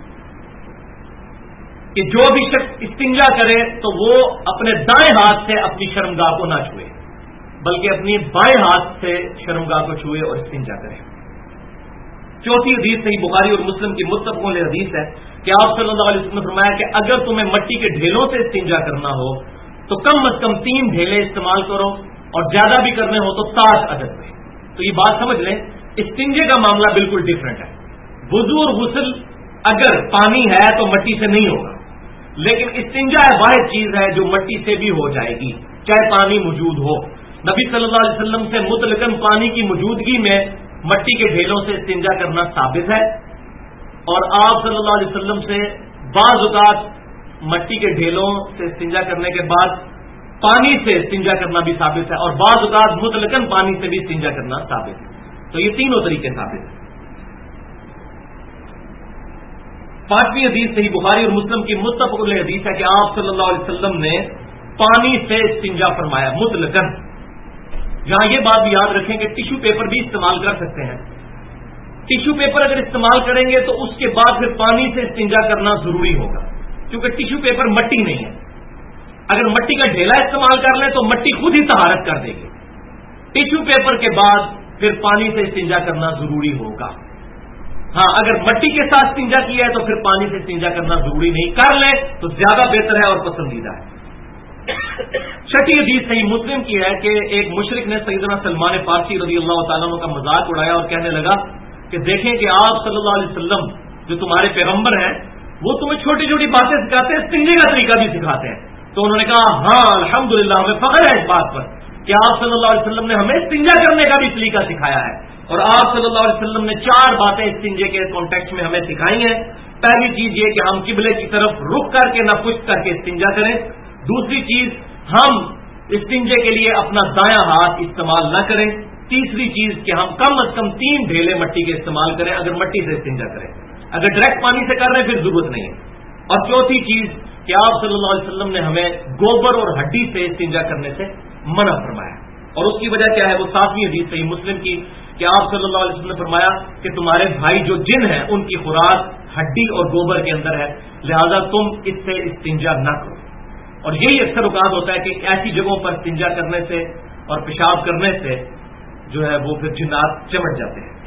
کہ جو بھی شخص استنجا کرے تو وہ اپنے دائیں ہاتھ سے اپنی شرمگاہ کو نہ چھوئے بلکہ اپنی بائیں ہاتھ سے شرمگاہ کو چھوئے اور استنجا کرے. چوتھی حدیث صحیح بخاری اور مسلم کی متفق علیہ حدیث ہے کہ آپ صلی اللہ علیہ وسلم نے فرمایا کہ اگر تمہیں مٹی کے ڈھیلوں سے استنجا کرنا ہو تو کم از کم 3 ڈھیلے استعمال کرو اور زیادہ بھی کرنے ہو تو 7 عدد میں. تو یہ بات سمجھ لیں استنجے کا معاملہ بالکل ڈیفرنٹ ہے. وضو اور غسل اگر پانی ہے تو مٹی سے نہیں ہوگا لیکن استنجا واحد چیز ہے جو مٹی سے بھی ہو جائے گی چاہے پانی موجود ہو. نبی صلی اللہ علیہ وسلم سے مطلقاً پانی کی موجودگی میں مٹی کے ڈھیلوں سے استنجا کرنا ثابت ہے اور آپ صلی اللہ علیہ وسلم سے بعض اوقات مٹی کے ڈھیلوں سے استنجا کرنے کے بعد پانی سے استنجا کرنا بھی ثابت ہے اور بعض اوقات مطلقاً پانی سے بھی استنجا کرنا ثابت ہے. تو یہ تینوں طریقے ثابت ہیں. پانچویں حدیث صحیح بخاری اور مسلم کی متفق علیہ حدیث ہے کہ آپ صلی اللہ علیہ وسلم نے پانی سے استنجا فرمایا مطلقاً. یہاں یہ بات بھی یاد رکھیں کہ ٹیشو پیپر بھی استعمال کر سکتے ہیں. ٹیشو پیپر اگر استعمال کریں گے تو اس کے بعد پھر پانی سے استنجا کرنا ضروری ہوگا کیونکہ ٹیشو پیپر مٹی نہیں ہے. اگر مٹی کا ڈھیلا استعمال کر لیں تو مٹی خود ہی طہارت کر دے گی. ٹیشو پیپر کے بعد پھر پانی سے استنجا کرنا ضروری ہوگا. ہاں اگر مٹی کے ساتھ استنجا کیا ہے تو پھر پانی سے استنجا کرنا ضروری نہیں, کر لیں تو زیادہ بہتر ہے اور پسندیدہ ہے. چھٹی حدیث صحیح مسلم کی ہے کہ ایک مشرک نے سیدنا سلمان فارسی رضی اللہ تعالیٰ عنہ کا مذاق اڑایا اور کہنے لگا کہ دیکھیں کہ آپ صلی اللہ علیہ وسلم جو تمہارے پیغمبر ہیں وہ تمہیں چھوٹی چھوٹی باتیں سکھاتے ہیں, استنجے کا طریقہ بھی سکھاتے ہیں. تو انہوں نے کہا ہاں الحمدللہ ہمیں فخر ہے اس بات پر کہ آپ صلی اللہ علیہ وسلم نے ہمیں استنجا کرنے کا بھی طریقہ سکھایا ہے اور آپ صلی اللہ علیہ وسلم نے 4 باتیں استنجے کے کانٹیکسٹ میں ہمیں سکھائی ہیں. پہلی چیز یہ کہ ہم قبلے کی طرف رخ کر کے نہ پشت کر کے استنجا کریں. دوسری چیز ہم استنجے کے لیے اپنا دایاں ہاتھ استعمال نہ کریں. تیسری چیز کہ ہم کم از کم 3 ڈھیلے مٹی کے استعمال کریں اگر مٹی سے استنجا کریں. اگر ڈائریکٹ پانی سے کر رہے ہیں پھر ضرورت نہیں ہے. اور چوتھی چیز کہ آپ صلی اللہ علیہ وسلم نے ہمیں گوبر اور ہڈی سے استنجا کرنے سے منع فرمایا. اور اس کی وجہ کیا ہے؟ وہ 7ویں حدیث صحیح مسلم کی کہ آپ صلی اللہ علیہ وسلم نے فرمایا کہ تمہارے بھائی جو جن ہیں ان کی خوراک ہڈی اور گوبر کے اندر ہے, لہذا تم اس سے استنجا نہ کرو. اور یہی اکثر اوقات ہوتا ہے کہ ایسی جگہوں پر استنجا کرنے سے اور پیشاب کرنے سے جو ہے وہ پھر جنات چمٹ جاتے ہیں.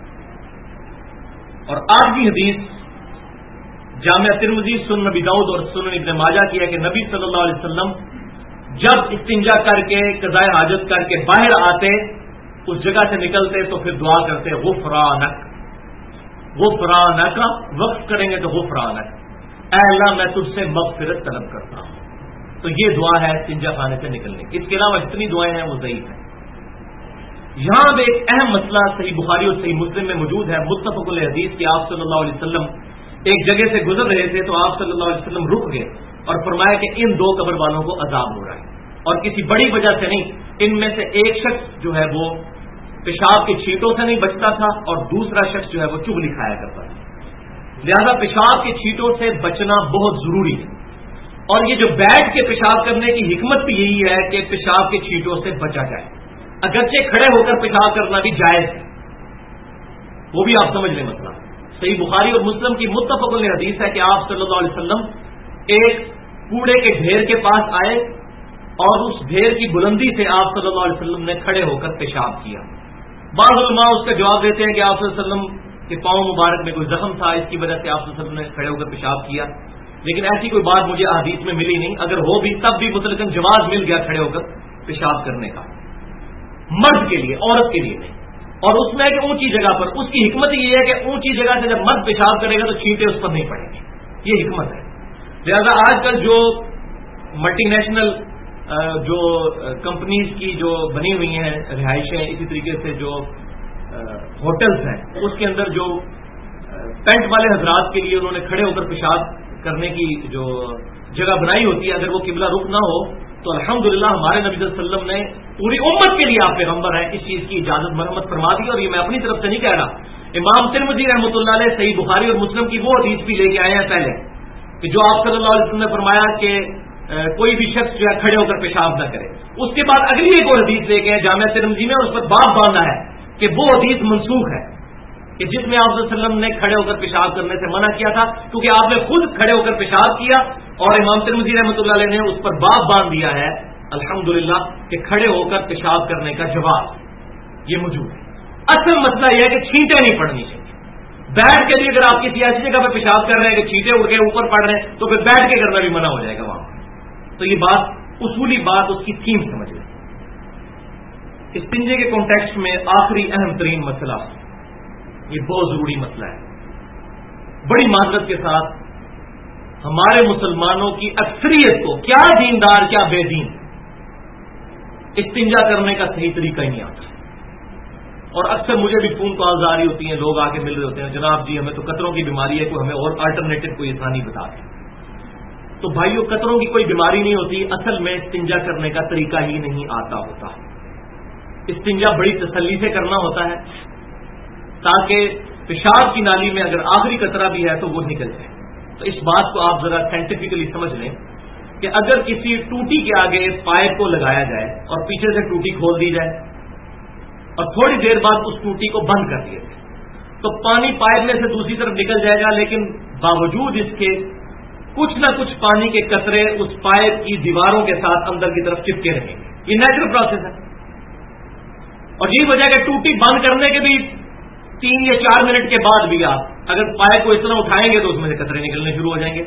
اور 8ویں حدیث جامعہ ترمذی, سنن نبی داؤد اور سنن ابن ماجہ کی ہے کہ نبی صلی اللہ علیہ وسلم جب استنجا کر کے قضاء حاجت کر کے باہر آتے اس جگہ سے نکلتے تو پھر دعا کرتے غفرانک. غفرانک وقف کریں گے تو غفرانک, اے اللہ میں تجھ سے مغفرت طلب کرتا ہوں. تو یہ دعا ہے استنجا خانے سے نکلنے کی. اس کے علاوہ جتنی دعائیں ہیں وہ ضعیف ہیں. یہاں بھی ایک اہم مسئلہ صحیح بخاری اور صحیح مسلم میں موجود ہے متفق علیہ حدیث کہ آپ صلی اللہ علیہ وسلم ایک جگہ سے گزر رہے تھے تو آپ صلی اللہ علیہ وسلم رک گئے اور فرمایا کہ ان 2 قبر والوں کو عذاب ہو رہا ہے اور کسی بڑی وجہ سے نہیں. ان میں سے ایک شخص جو ہے وہ پیشاب کی چھینٹوں سے نہیں بچتا تھا اور دوسرا شخص جو ہے وہ چغلی کھایا کرتا تھا. لہذا پیشاب کی چھینٹوں سے بچنا بہت ضروری ہے. اور یہ جو بیٹھ کے پیشاب کرنے کی حکمت بھی یہی ہے کہ پیشاب کی چھینٹوں سے بچا جائے. اگرچہ کھڑے ہو کر پیشاب کرنا بھی جائز ہے, وہ بھی آپ سمجھ لیں مسئلہ. صحیح بخاری اور مسلم کی متفق علیہ حدیث ہے کہ آپ صلی اللہ علیہ وسلم ایک کوڑے کے ڈھیر کے پاس آئے اور اس ڈھیر کی بلندی سے آپ صلی اللہ علیہ وسلم نے کھڑے ہو کر پیشاب کیا. بعض علماء اس کا جواب دیتے ہیں کہ آپ صلی اللہ علیہ وسلم کے پاؤں مبارک میں کوئی زخم تھا, اس کی وجہ سے آپ صلی اللہ علیہ وسلم نے کھڑے ہو کر پیشاب کیا. لیکن ایسی کوئی بات مجھے احادیث میں ملی نہیں. اگر ہو بھی تب بھی مطلقاً جواز مل گیا کھڑے ہو کر پیشاب کرنے کا, مرد کے لیے, عورت کے لیے نہیں. اور اس میں کہ اونچی جگہ پر, اس کی حکمت یہ ہے کہ اونچی جگہ سے جب مرد پیشاب کرے گا تو چھینٹیں اس پر نہیں پڑیں گی, یہ حکمت ہے. لہذا آج کل جو ملٹی نیشنل جو کمپنیز کی جو بنی ہوئی ہیں رہائشیں, اسی طریقے سے جو ہوٹلز ہیں, اس کے اندر جو پینٹ والے حضرات کے لیے انہوں نے کھڑے ہو کر پیشاب کرنے کی جو جگہ بنائی ہوتی ہے, اگر وہ قبلہ رخ نہ ہو تو الحمدللہ ہمارے نبی صلی اللہ علیہ وسلم نے پوری امت کے لیے، آپ پیغمبر ہیں، اس چیز کی اجازت مرمت فرما دی. اور یہ میں اپنی طرف سے نہیں کہہ رہا، امام ترمذی رحمۃ اللہ علیہ صحیح بخاری اور مسلم کی وہ حدیث بھی لے کے آئے ہیں پہلے، کہ جو آپ صلی اللہ علیہ وسلم نے فرمایا کہ کوئی بھی شخص جو ہے کھڑے ہو کر پیشاب نہ کرے. اس کے بعد اگلی ایک اور حدیث لے کے ہیں جامعہ ترمذی میں، اور اس پر باب باندھا ہے کہ وہ حدیث منسوخ ہے کہ جس میں آپ صلی اللہ علیہ وسلم نے کھڑے ہو کر پیشاب کرنے سے منع کیا تھا، کیونکہ آپ نے خود کھڑے ہو کر پیشاب کیا. اور امام ترمذی رحمۃ اللہ علیہ نے اس پر باب باندھ دیا ہے الحمدللہ کہ کھڑے ہو کر پیشاب کرنے کا جواز یہ موجود ہے. اصل مسئلہ یہ ہے کہ چھینٹیں نہیں پڑنی چاہیے. بیٹھ کے بھی اگر آپ کسی ایسی جگہ پہ پیشاب کر رہے ہیں کہ چھینٹیں اڑ کے اوپر پڑ رہے ہیں تو پھر بیٹھ کے کرنا بھی منع ہو جائے گا وہاں. تو یہ بات اصولی بات، اس کی تھیم سمجھ لیں. استنجے کے کانٹیکسٹ میں آخری اہم ترین مسئلہ، یہ بہت ضروری مسئلہ ہے. بڑی معذرت کے ساتھ ہمارے مسلمانوں کی اکثریت کو، کیا دیندار کیا بے دین، استنجا کرنے کا صحیح طریقہ ہی نہیں آتا. اور اکثر مجھے بھی فون کالز آ رہی ہوتی ہیں، لوگ آ کے مل رہے ہوتے ہیں، جناب جی ہمیں تو قطروں کی بیماری ہے، کوئی ہمیں اور الٹرنیٹو کوئی آسانی بتا دیں. تو بھائیو، قطروں کی کوئی بیماری نہیں ہوتی، اصل میں استنجا کرنے کا طریقہ ہی نہیں آتا ہوتا. استنجا بڑی تسلی سے کرنا ہوتا ہے تاکہ پیشاب کی نالی میں اگر آخری قطرہ بھی ہے تو وہ نکل جائے. تو اس بات کو آپ ذرا سائنٹیفکلی سمجھ لیں کہ اگر کسی ٹوٹی کے آگے پائپ کو لگایا جائے اور پیچھے سے ٹوٹی کھول دی جائے اور تھوڑی دیر بعد اس ٹوٹی کو بند کر دیا جائے تو پانی پائپ میں سے دوسری طرف نکل جائے گا، لیکن باوجود اس کے کچھ نہ کچھ پانی کے قطرے اس پائپ کی دیواروں کے ساتھ اندر کی طرف چپکے رہیں گے. یہ نیچرل پروسیس ہے. اور یہی وجہ کہ ٹوٹی بند کرنے کے بھی 3 یا 4 منٹ کے بعد بھی آپ اگر پائپ کو اس طرح اٹھائیں گے تو اس میں سے قطرے نکلنے شروع ہو جائیں گے.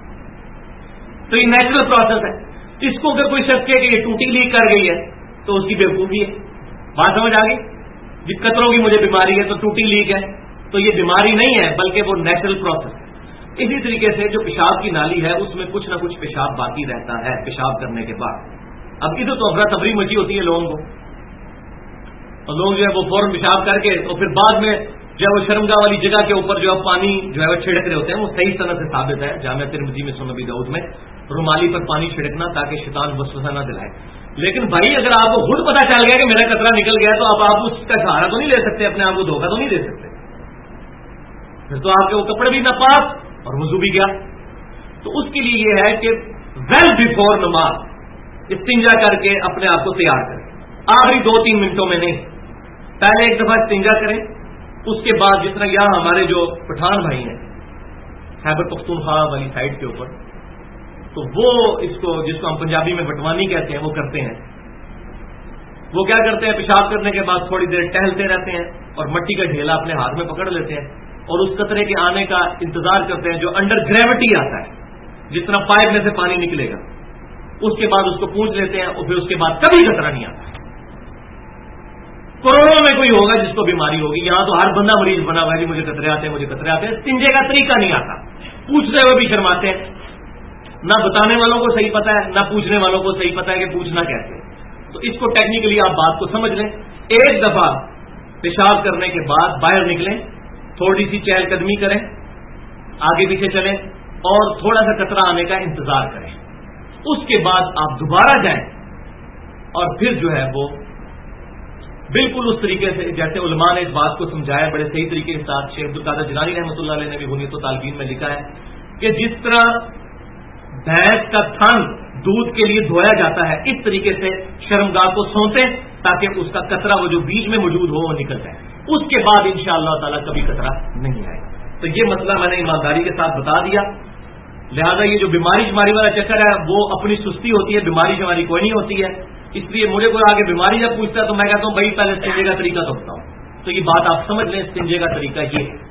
تو یہ نیچرل پروسیس ہے. اس کو اگر کوئی شخص کہے کہ یہ ٹوٹی لیک کر گئی ہے تو اس کی بیوقوفی ہے. بات سمجھ آ گئی؟ جس قطروں کی مجھے بیماری ہے تو ٹوٹی لیک ہے، تو یہ بیماری نہیں ہے بلکہ وہ نیچرل پروسیس ہے. اسی طریقے سے جو پیشاب کی نالی ہے اس میں کچھ نہ کچھ پیشاب باقی رہتا ہے پیشاب کرنے کے بعد. اب ادھر تو افراتفری مچی ہوتی ہے لوگوں کو، اور لوگ جو ہے وہ فوراً پیشاب کر کے اور پھر بعد میں جو ہے وہ شرمگاہ والی جگہ کے اوپر جو ہے پانی جو ہے وہ چھڑک رہے ہوتے ہیں. وہ صحیح طرح سے ثابت ہے جامعہ ترمذی میں، سنن ابی داؤد میں، رومالی پر پانی چھڑکنا تاکہ شیطان وسوسہ نہ دلائے. لیکن بھائی اگر آپ کو خود پتا چل گیا کہ میرا قطرہ نکل گیا تو اب آپ اس کا سہارا تو نہیں لے سکتے، اپنے آپ کو دھوکہ تو نہیں دے سکتے. پھر تو آپ کے وہ کپڑے بھی ناپاک اور وضو بھی گیا. تو اس کے لیے یہ ہے کہ ویل بیفور نماز استنجا کر کے اپنے آپ کو تیار کریں. آخری 2-3 منٹوں میں نہیں، پہلے ایک دفعہ استنجا کریں. اس کے بعد جس طرح یہاں ہمارے جو پٹھان بھائی ہیں خیبر پختونخوا والی سائڈ کے اوپر، تو وہ اس کو جس کو ہم پنجابی میں بٹوانی کہتے ہیں وہ کرتے ہیں. وہ کیا کرتے ہیں، پیشاب کرنے کے بعد تھوڑی دیر ٹہلتے رہتے ہیں اور مٹی کا ڈھیلا اپنے ہاتھ میں پکڑ لیتے ہیں اور اس قطرے کے آنے کا انتظار کرتے ہیں جو انڈر گریوٹی آتا ہے، جس طرح پائپ میں سے پانی نکلے گا. اس کے بعد اس کو پونچھ لیتے ہیں اور پھر اس کے بعد کبھی قطرہ نہیں آتا. کروڑوں میں کوئی ہوگا جس کو بیماری ہوگی، یہاں تو ہر بندہ مریض بنا ہوا ہے، مجھے قطرے آتے ہیں، مجھے قطرے آتے ہیں. استنجے کا طریقہ نہیں آتا، پوچھتے ہوئے بھی شرماتے ہیں. نہ بتانے والوں کو صحیح پتا ہے نہ پوچھنے والوں کو صحیح پتا ہے کہ پوچھنا کیسے. تو اس کو ٹیکنیکلی آپ بات کو سمجھ لیں. ایک دفعہ پیشاب کرنے کے بعد باہر نکلیں، تھوڑی سی چہل قدمی کریں، آگے پیچھے چلیں اور تھوڑا سا قطرہ آنے کا انتظار کریں. اس کے بعد آپ دوبارہ جائیں اور پھر جو ہے وہ بالکل اس طریقے سے جیسے علماء نے اس بات کو سمجھایا بڑے صحیح طریقے کے ساتھ. شیخ عبدالقادر جیلانی رحمۃ اللہ علیہ نے بھی بنیت الطالبین میں لکھا ہے کہ جس طرح بھینس کا تھن دودھ کے لیے دھویا جاتا ہے اس طریقے سے شرمگاہ کو سونتے تاکہ اس کا قطرہ وہ جو بیچ میں موجود ہو وہ نکل جائے. اس کے بعد انشاءاللہ تعالی کبھی قطرہ نہیں آئے. تو یہ مسئلہ میں نے ایمانداری کے ساتھ بتا دیا. لہذا یہ جو بیماری شماری والا چکر ہے وہ اپنی سستی ہوتی ہے، بیماری شماری کوئی نہیں ہوتی ہے. اس لیے مجھے کوئی آگے بیماری جب پوچھتا ہے تو میں کہتا ہوں بھائی پہلے استنجے کا طریقہ تو بتاؤ. تو یہ بات آپ سمجھ لیں، استنجے کا طریقہ یہ ہے.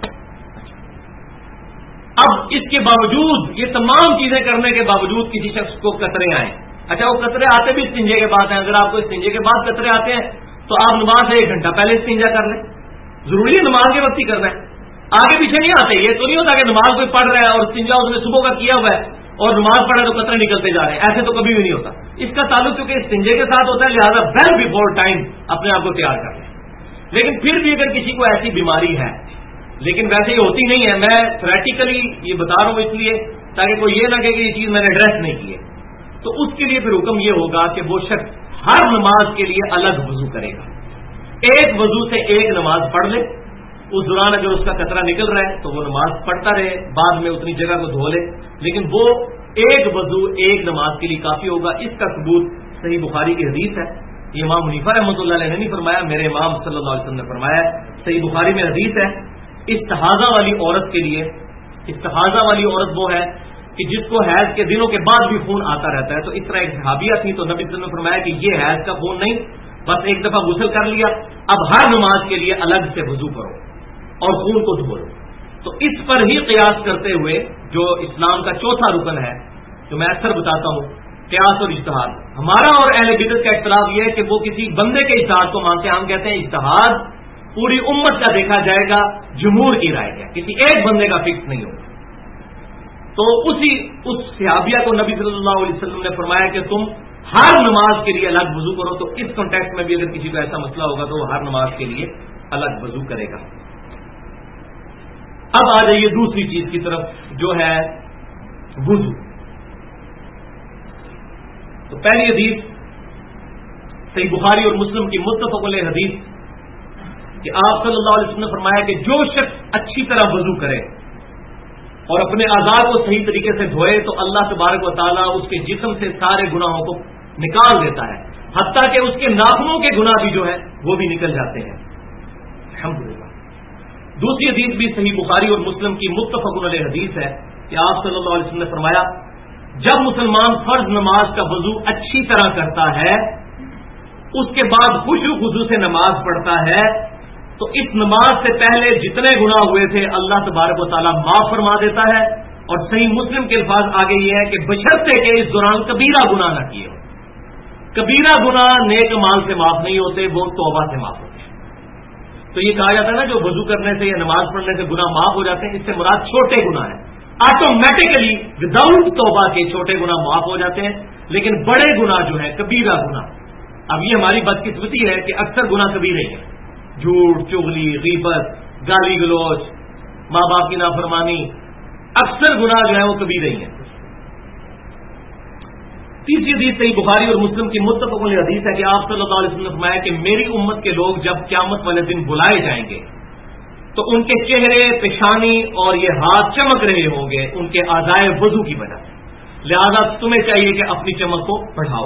اب اس کے باوجود یہ تمام چیزیں کرنے کے باوجود کسی شخص کو قطرے آئیں. اچھا وہ قطرے آتے بھی استنجے کے بعد ہیں. اگر آپ کو استنجے کے بعد قطرے آتے ہیں تو آپ نماز سے 1 گھنٹہ پہلے استنجا کر لیں. ضروری ہے نماز کے وقت ہی کرنا ہے، آگے پیچھے نہیں آتے. یہ تو نہیں ہوتا کہ نماز کوئی پڑھ رہا ہے اور استنجا اس نے صبح کا کیا ہوا ہے اور نماز پڑھے تو قطرے نکلتے جا رہے ہیں. ایسے تو کبھی بھی نہیں ہوتا. اس کا تعلق کیونکہ استنجے کے ساتھ ہوتا ہے، لہٰذا ویل بیفور ٹائم اپنے آپ کو تیار کر لیں. لیکن پھر بھی اگر کسی کو ایسی بیماری ہے، لیکن ویسے یہ ہوتی نہیں ہے، میں تھریٹیکلی یہ بتا رہا ہوں اس لیے تاکہ کوئی یہ نہ کہے کہ یہ چیز میں نے ایڈریس نہیں کی ہے. تو اس کے لیے پھر حکم یہ ہوگا کہ وہ شخص ہر نماز کے لیے الگ وضو کرے گا. ایک وضو سے ایک نماز پڑھ لے، اس دوران اگر اس کا قطرہ نکل رہا ہے تو وہ نماز پڑھتا رہے، بعد میں اتنی جگہ کو دھو لے، لیکن وہ ایک وضو ایک نماز کے لیے کافی ہوگا. اس کا ثبوت صحیح بخاری کی حدیث ہے. یہ امام حنیفہ رحمۃ اللہ علیہ نے نہیں فرمایا، میرے امام صلی اللہ علیہ وسلم نے فرمایا. صحیح بخاری میں حدیث ہے، استحاضہ والی عورت کے لیے، استحاضہ والی عورت وہ ہے کہ جس کو حیض کے دنوں کے بعد بھی خون آتا رہتا ہے. تو اس طرح ایک صحابیہ تھی، تو نبی صلی اللہ علیہ وسلم نے فرمایا کہ یہ حیض کا خون نہیں، بس ایک دفعہ غسل کر لیا، اب ہر نماز کے لیے الگ سے وضو کرو اور خون کو دھو لو. تو اس پر ہی قیاس کرتے ہوئے جو اسلام کا چوتھا رکن ہے، جو میں اکثر بتاتا ہوں، قیاس اور اجتہاد. ہمارا اور اہل بدعت کا اختلاف یہ ہے کہ وہ کسی بندے کے اجتہاد کو مانتے ہیں. ہم کہتے ہیں اجتہاد پوری امت کا دیکھا جائے گا، جمہور کی رائے ہے، کسی ایک بندے کا فکس نہیں ہوگا. تو اس صحابیہ کو نبی صلی اللہ علیہ وسلم نے فرمایا کہ تم ہر نماز کے لیے الگ وضو کرو. تو اس کانٹیکسٹ میں بھی اگر کسی کو ایسا مسئلہ ہوگا تو وہ ہر نماز کے لیے الگ وضو کرے گا. اب آ جائیے دوسری چیز کی طرف جو ہے وضو. تو پہلی حدیث صحیح بخاری اور مسلم کی متفق علیہ حدیث کہ آپ صلی اللہ علیہ وسلم نے فرمایا کہ جو شخص اچھی طرح وضو کرے اور اپنے اعضاء کو صحیح طریقے سے دھوئے تو اللہ تبارک و تعالیٰ اس کے جسم سے سارے گناہوں کو نکال دیتا ہے، حتیٰ کہ اس کے ناخنوں کے گناہ بھی جو ہے وہ بھی نکل جاتے ہیں. الحمدللہ. دوسری حدیث بھی صحیح بخاری اور مسلم کی متفق علیہ حدیث ہے کہ آپ صلی اللہ علیہ وسلم نے فرمایا جب مسلمان فرض نماز کا وضو اچھی طرح کرتا ہے، اس کے بعد خشوع خضوع سے نماز پڑھتا ہے، تو اس نماز سے پہلے جتنے گناہ ہوئے تھے اللہ تبارک و تعالیٰ معاف فرما دیتا ہے. اور صحیح مسلم کے الفاظ آگے یہ ہے کہ بشرطے کہ اس دوران کبیرہ گناہ نہ کیے ہو. کبیرہ گناہ نیک مال سے معاف نہیں ہوتے، وہ توبہ سے معاف ہوتے ہیں. تو یہ کہا جاتا ہے نا جو وضو کرنے سے یا نماز پڑھنے سے گناہ معاف ہو جاتے ہیں، اس سے مراد چھوٹے گناہ ہیں. آٹومیٹکلی وداؤٹ توبہ کے چھوٹے گناہ معاف ہو جاتے ہیں، لیکن بڑے گناہ جو ہیں کبیرہ گناہ، اب یہ ہماری بدقسمتی ہے کہ اکثر گناہ کبیرے ہیں. جھوٹ، چغلی، غیبت، گالی گلوچ، ماں باپ کی نافرمانی، اکثر گناہ جو ہے وہ کبیرے ہیں. تیسری حدیث صحیح بخاری اور مسلم کی متفق علیہ حدیث ہے کہ آپ صلی اللہ علیہ وسلم نے فرمایا کہ میری امت کے لوگ جب قیامت والے دن بلائے جائیں گے تو ان کے چہرے، پیشانی اور یہ ہاتھ چمک رہے ہوں گے ان کے اعضائے وضو کی وجہ سے. لہذا تمہیں چاہیے کہ اپنی چمک کو بڑھاؤ.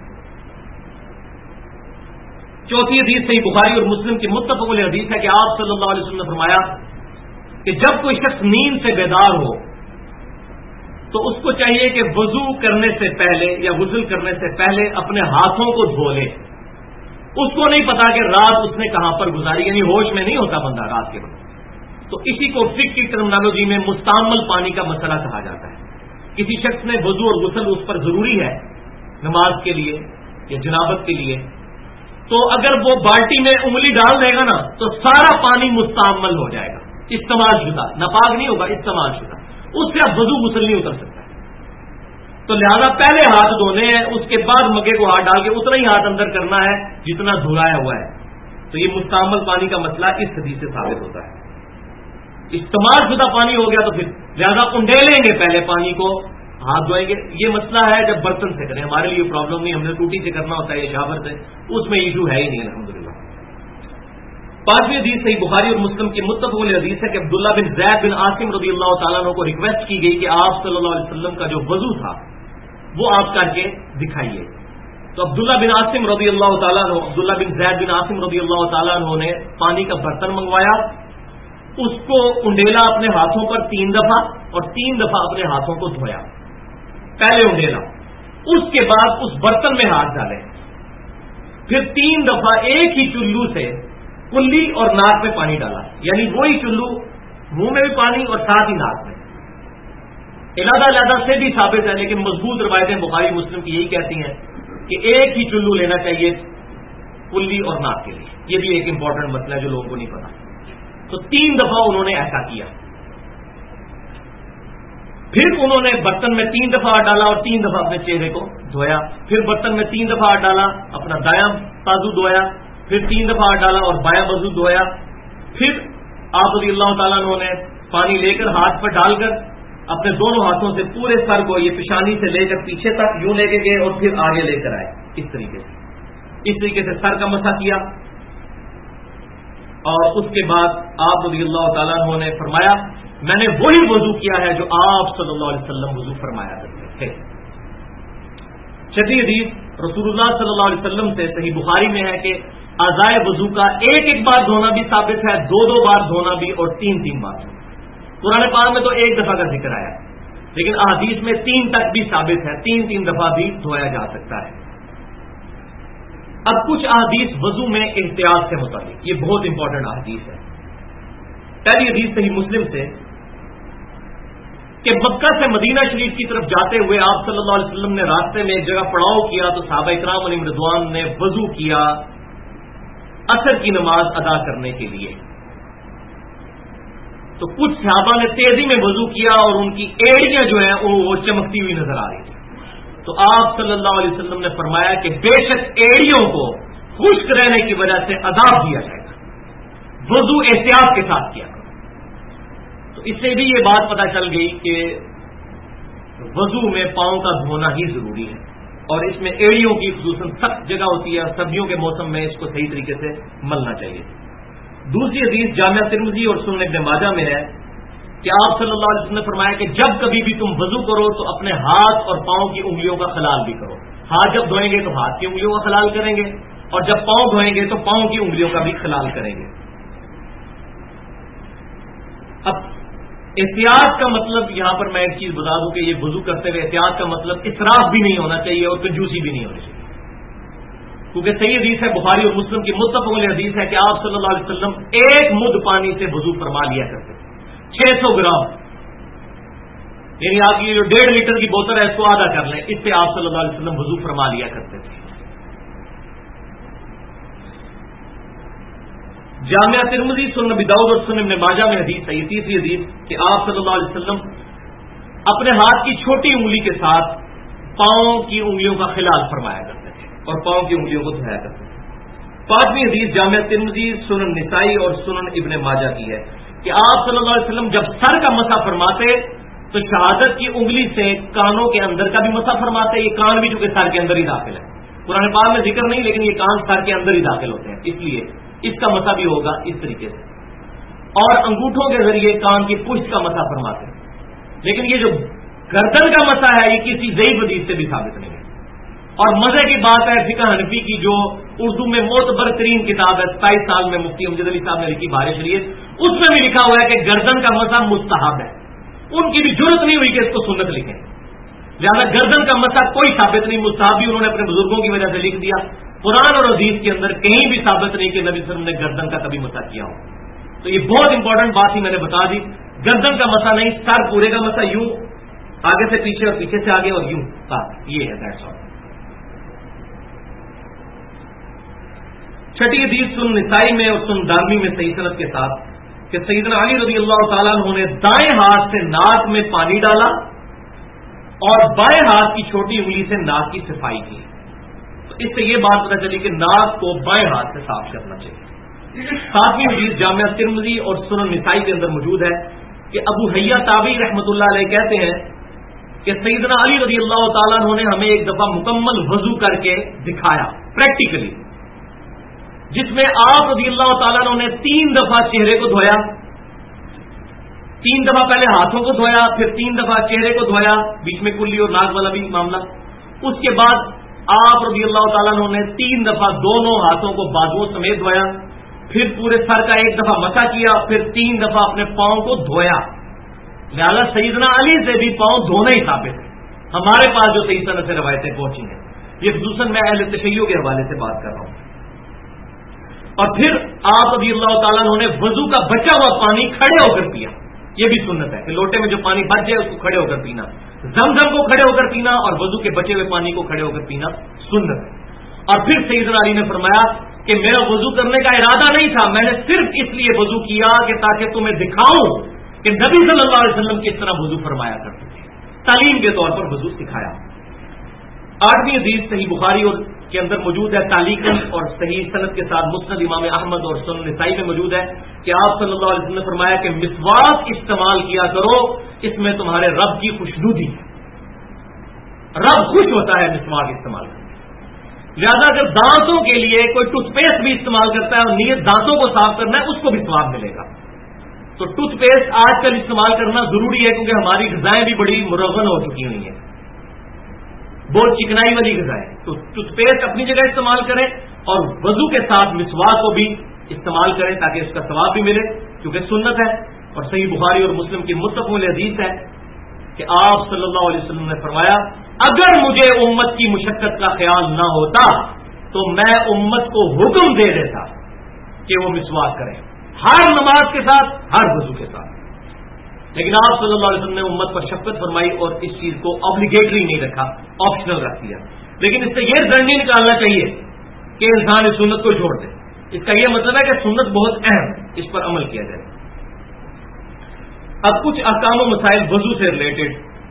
چوتھی حدیث صحیح بخاری اور مسلم کی متفق علیہ حدیث ہے کہ آپ صلی اللہ علیہ وسلم نے فرمایا کہ جب کوئی شخص نیند سے بیدار ہو تو اس کو چاہیے کہ وضو کرنے سے پہلے یا غسل کرنے سے پہلے اپنے ہاتھوں کو دھو لے. اس کو نہیں پتا کہ رات اس نے کہاں پر گزاری، یعنی ہوش میں نہیں ہوتا بندہ رات کے وقت. تو اسی کو فقہ کی ٹرمنالوجی میں مستعمل پانی کا مسئلہ کہا جاتا ہے. کسی شخص نے وضو اور غسل اس پر ضروری ہے نماز کے لیے یا جنابت کے لیے، تو اگر وہ بالٹی میں انگلی ڈال دے گا نا تو سارا پانی مستعمل ہو جائے گا، استعمال شدہ، ناپاک نہیں ہوگا، استعمال شدہ. اس سے اب وضو غسل نہیں اتر سکتا. تو لہذا پہلے ہاتھ دھونے ہیں، اس کے بعد مگے کو ہاتھ ڈال کے اتنا ہی ہاتھ اندر کرنا ہے جتنا دھلایا ہوا ہے. تو یہ مستعمل پانی کا مسئلہ اس حدیث سے ثابت ہوتا ہے. استعمال شدہ پانی ہو گیا تو پھر لہذا انڈیلیں گے پہلے پانی کو، ہاتھ دھوئیں گے. یہ مسئلہ ہے جب برتن سے کریں، ہمارے لیے پرابلم نہیں، ہم نے ٹوٹی سے کرنا ہوتا ہے یا شاور سے، اس میں ایشو ہے ہی نہیں الحمدللہ. پانچویں حدیث صحیح بخاری اور مسلم کی متفق علیہ حدیث ہے کہ عبداللہ بن زید بن عاصم رضی اللہ تعالیٰ عنہ کو ریکویسٹ کی گئی کہ آپ صلی اللہ علیہ وسلم کا جو وضو تھا وہ آپ کر کے دکھائیے. تو عبداللہ بن عاصم رضی اللہ تعالیٰ عنہ، عبداللہ بن زید بن عاصم رضی اللہ تعالیٰ عنہ نے پانی کا برتن منگوایا، اس کو انڈیلا اپنے ہاتھوں پر 3 دفعہ اور 3 دفعہ اپنے ہاتھوں کو دھویا. پہلے انڈیلا، اس کے بعد اس برتن میں ہاتھ ڈالے، پھر 3 دفعہ ایک ہی چلو سے کلی اور ناک میں پانی ڈالا، یعنی وہی چلو منہ میں بھی پانی اور ساتھ ہی ناک میں. علیحدہ سے بھی ثابت ہے، لیکن مضبوط روایتیں بخاری مسلم کی یہی کہتی ہیں کہ ایک ہی چلو لینا چاہیے کلی اور ناک کے لیے. یہ بھی ایک امپورٹنٹ مسئلہ ہے جو لوگوں کو نہیں پتا. تو 3 دفعہ انہوں نے ایسا کیا. پھر انہوں نے برتن میں 3 دفعہ ڈالا اور 3 دفعہ اپنے چہرے کو دھویا. پھر برتن میں 3 دفعہ ڈالا، اپنا دایاں بازو دھویا. پھر 3 دفعہ ڈالا اور بایاں بازو دھویا. پھر آپ رضی اللہ تعالیٰ عنہ نے پانی لے کر ہاتھ پر ڈال کر اپنے دونوں ہاتھوں سے پورے سر کو یہ پیشانی سے لے کر پیچھے تک یوں لے کے گئے اور پھر آگے لے کر آئے اس طریقے سے سر کا مسح کیا. اور اس کے بعد آپ رضی اللہ تعالیٰ عنہ نے فرمایا میں نے وہی وضو کیا ہے جو آپ صلی اللہ علیہ وسلم وضو فرمایا کرتے تھے. چھٹی حدیث رسول اللہ صلی اللہ علیہ وسلم سے صحیح بخاری میں ہے کہ اعضائے وضو کا ایک بار دھونا بھی ثابت ہے, دو بار دھونا بھی, اور تین بار دھونا. قرآن پاک میں تو ایک دفعہ کا ذکر آیا لیکن احادیث میں 3 تک بھی ثابت ہے, 3 دفعہ بھی دھویا جا سکتا ہے. اب کچھ احادیث وضو میں احتیاط سے متعلق, یہ بہت امپورٹنٹ احادیث ہے. پہلی حدیث صحیح مسلم سے کہ مکہ سے مدینہ شریف کی طرف جاتے ہوئے آپ صلی اللہ علیہ وسلم نے راستے میں ایک جگہ پڑاؤ کیا تو صحابہ اکرام علیہم رضوان نے وضو کیا عصر کی نماز ادا کرنے کے لیے. تو کچھ صحابہ نے تیزی میں وضو کیا اور ان کی ایڑیاں جو ہیں وہ چمکتی ہوئی نظر آ رہی تھی. تو آپ صلی اللہ علیہ وسلم نے فرمایا کہ بے شک ایڑیوں کو خشک رہنے کی وجہ سے عذاب دیا جائے گا, وضو احتیاط کے ساتھ کیا. تو اس سے بھی یہ بات پتہ چل گئی کہ وضو میں پاؤں کا دھونا ہی ضروری ہے, اور اس میں ایڑیوں کی خصوصاً سخت جگہ ہوتی ہے, سردیوں کے موسم میں اس کو صحیح طریقے سے ملنا چاہیے. دوسری حدیث جامعہ ترمذی اور سنن ابن ماجہ میں ہے کہ آپ صلی اللہ علیہ وسلم نے فرمایا کہ جب کبھی بھی تم وضو کرو تو اپنے ہاتھ اور پاؤں کی انگلیوں کا خلال بھی کرو. ہاتھ جب دھوئیں گے تو ہاتھ کی انگلیوں کا خلال کریں گے, اور جب پاؤں دھوئیں گے تو پاؤں کی انگلیوں کا بھی خلال کریں گے. اب احتیاط کا مطلب یہاں پر میں ایک چیز بتا دوں کہ یہ وضو کرتے ہوئے احتیاط کا مطلب اسراف بھی نہیں ہونا چاہیے اور کنجوسی بھی نہیں ہونی چاہیے, کیونکہ صحیح حدیث ہے بخاری اور مسلم کی متفق علیہ حدیث ہے کہ آپ صلی اللہ علیہ وسلم ایک مد پانی سے وضو فرما لیا کرتے تھے, 600 گرام, یعنی آپ کی جو 1.5 لیٹر کی بوتل ہے اس کو آدھا کر لیں, اس سے آپ صلی اللہ علیہ وسلم وضو فرما لیا کرتے تھے. جامعہ ترمذی سنن ابی داؤد اور سنن ابن ماجہ میں حدیث ہے, یہ تیسری حدیث کہ آپ صلی اللہ علیہ وسلم اپنے ہاتھ کی چھوٹی انگلی کے ساتھ پاؤں کی انگلیوں کا خلال فرمایا کرتے تھے اور پاؤں کی انگلیوں کو دھویا کرتے تھے. پانچویں حدیث جامعہ ترمذی سنن نسائی اور سنن ابن ماجہ کی ہے کہ آپ صلی اللہ علیہ وسلم جب سر کا مسح فرماتے تو شہادت کی انگلی سے کانوں کے اندر کا بھی مسح فرماتے. یہ کان بھی چونکہ سر کے اندر ہی داخل ہے, قرآن پاک میں ذکر نہیں لیکن یہ کان سر کے اندر ہی داخل ہوتے ہیں, اس لیے اس کا مسح بھی ہوگا اس طریقے سے. اور انگوٹھوں کے ذریعے کان کی پشت کا مسح فرماتے ہیں. لیکن یہ جو گردن کا مسح ہے یہ کسی ضعیف حدیث سے بھی ثابت نہیں ہے. اور مزے کی بات ہے فقہ حنفی کی جو اردو میں معتبر ترین کتاب ہے 27 سال میں مفتی امجد علی صاحب نے لکھی بہار شریعت, اس میں بھی لکھا ہوا ہے کہ گردن کا مسح مستحب ہے. ان کی بھی ضرورت نہیں ہوئی کہ اس کو سنت لکھیں, لہٰذا گردن کا مسح کوئی ثابت نہیں, مستحب بھی انہوں نے اپنے بزرگوں کی وجہ سے لکھ دیا. قرآن اور حدیث کے اندر کہیں بھی ثابت نہیں کہ نبی صلی اللہ علیہ وسلم نے گردن کا کبھی مسح کیا ہو. تو یہ بہت امپورٹنٹ بات ہی میں نے بتا دی, گردن کا مسح نہیں, سر پورے کا مسح, یوں آگے سے پیچھے اور پیچھے سے آگے اور یوں, یہ ہے دیٹس آل. چھٹی حدیث سن نسائی میں اور سن دارمی میں صحیح سند کے ساتھ کہ سیدنا علی رضی اللہ تعالیٰ عنہ نے دائیں ہاتھ سے ناک میں پانی ڈالا اور بائیں ہاتھ کی چھوٹی انگلی سے ناک کی صفائی کی. تو اس سے یہ بات پتہ چلی کہ ناک کو بائیں ہاتھ سے صاف کرنا چاہیے. ساتویں حدیث جامعہ ترمذی اور سنن نسائی کے اندر موجود ہے کہ ابو حیہ تابعی رحمۃ اللہ علیہ کہتے ہیں کہ سیدنا علی رضی اللہ تعالیٰ عنہ نے ہمیں ایک دفعہ مکمل وضو کر کے دکھایا پریکٹیکلی, جس میں آپ رضی اللہ تعالیٰ عنہ نے 3 دفعہ چہرے کو دھویا, 3 دفعہ پہلے ہاتھوں کو دھویا, پھر 3 دفعہ چہرے کو دھویا, بیچ میں کلی اور ناک والا بھی معاملہ. اس کے بعد آپ رضی اللہ تعالیٰ عنہ نے 3 دفعہ دونوں ہاتھوں کو بازوؤں سمیت دھویا, پھر پورے سر کا 1 دفعہ مسح کیا, پھر 3 دفعہ اپنے پاؤں کو دھویا. لہٰذا سیدنا علی سے بھی پاؤں دھونا ہی ثابت ہے. ہمارے پاس جو صحیح سند سے روایتیں پہنچی ہیں, یہ خصوصاً میں اہل تشیع کے حوالے سے بات کر رہا ہوں. اور پھر آپ رضی اللہ تعالیٰ عنہ نے وضو کا بچا ہوا پانی کھڑے ہو کر پیا. یہ بھی سنت ہے کہ لوٹے میں جو پانی بچ جائے اس کو کھڑے ہو کر پینا, زمزم کو کھڑے ہو کر پینا اور وضو کے بچے ہوئے پانی کو کھڑے ہو کر پینا سنت ہے. اور پھر سیدنا علی نے فرمایا کہ میرا وضو کرنے کا ارادہ نہیں تھا, میں نے صرف اس لیے وضو کیا کہ تاکہ تمہیں دکھاؤں کہ نبی صلی اللہ علیہ وسلم کس طرح وضو فرمایا کرتے تھے, تعلیم کے طور پر وضو سکھایا. 8ویں حدیث صحیح بخاری اور کے اندر موجود ہے تعلیقاً اور صحیح سند کے ساتھ مسند امام احمد اور سنن نسائی میں موجود ہے کہ آپ صلی اللہ علیہ وسلم نے فرمایا کہ مسواک استعمال کیا کرو اس میں تمہارے رب کی خوشنودی ہے، رب خوش ہوتا ہے مسواک استعمال کرنے۔ لہذا اگر دانتوں کے لیے کوئی ٹوتھ پیسٹ بھی استعمال کرتا ہے اور نیت دانتوں کو صاف کرنا ہے، اس کو بھی ثواب ملے گا۔ تو ٹوتھ پیسٹ آج کل استعمال کرنا ضروری ہے، کیونکہ ہماری غذائیں بھی بڑی مروّن ہو چکی ہوئی ہیں، بہت چکنائی والی غذائیں۔ تو ٹوتھ پیسٹ اپنی جگہ استعمال کریں اور وضو کے ساتھ مسواک کو بھی استعمال کریں تاکہ اس کا ثواب بھی ملے، کیونکہ سنت ہے۔ اور صحیح بخاری اور مسلم کی متفق حدیث ہے کہ آپ صلی اللہ علیہ وسلم نے فرمایا، اگر مجھے امت کی مشقت کا خیال نہ ہوتا تو میں امت کو حکم دے دیتا کہ وہ مسواک کریں، ہر نماز کے ساتھ، ہر وضو کے ساتھ۔ لیکن آپ صلی اللہ علیہ وسلم نے امت پر شفقت فرمائی اور اس چیز کو آبلیگیٹری نہیں رکھا، آپشنل رکھ دیا۔ لیکن اس سے یہ ضرور نہیں نکالنا چاہیے کہ انسان اس سنت کو چھوڑ دے۔ اس کا یہ مطلب ہے کہ سنت بہت اہم، اس پر عمل کیا جائے۔ اب کچھ احکام و مسائل وضو سے ریلیٹڈ،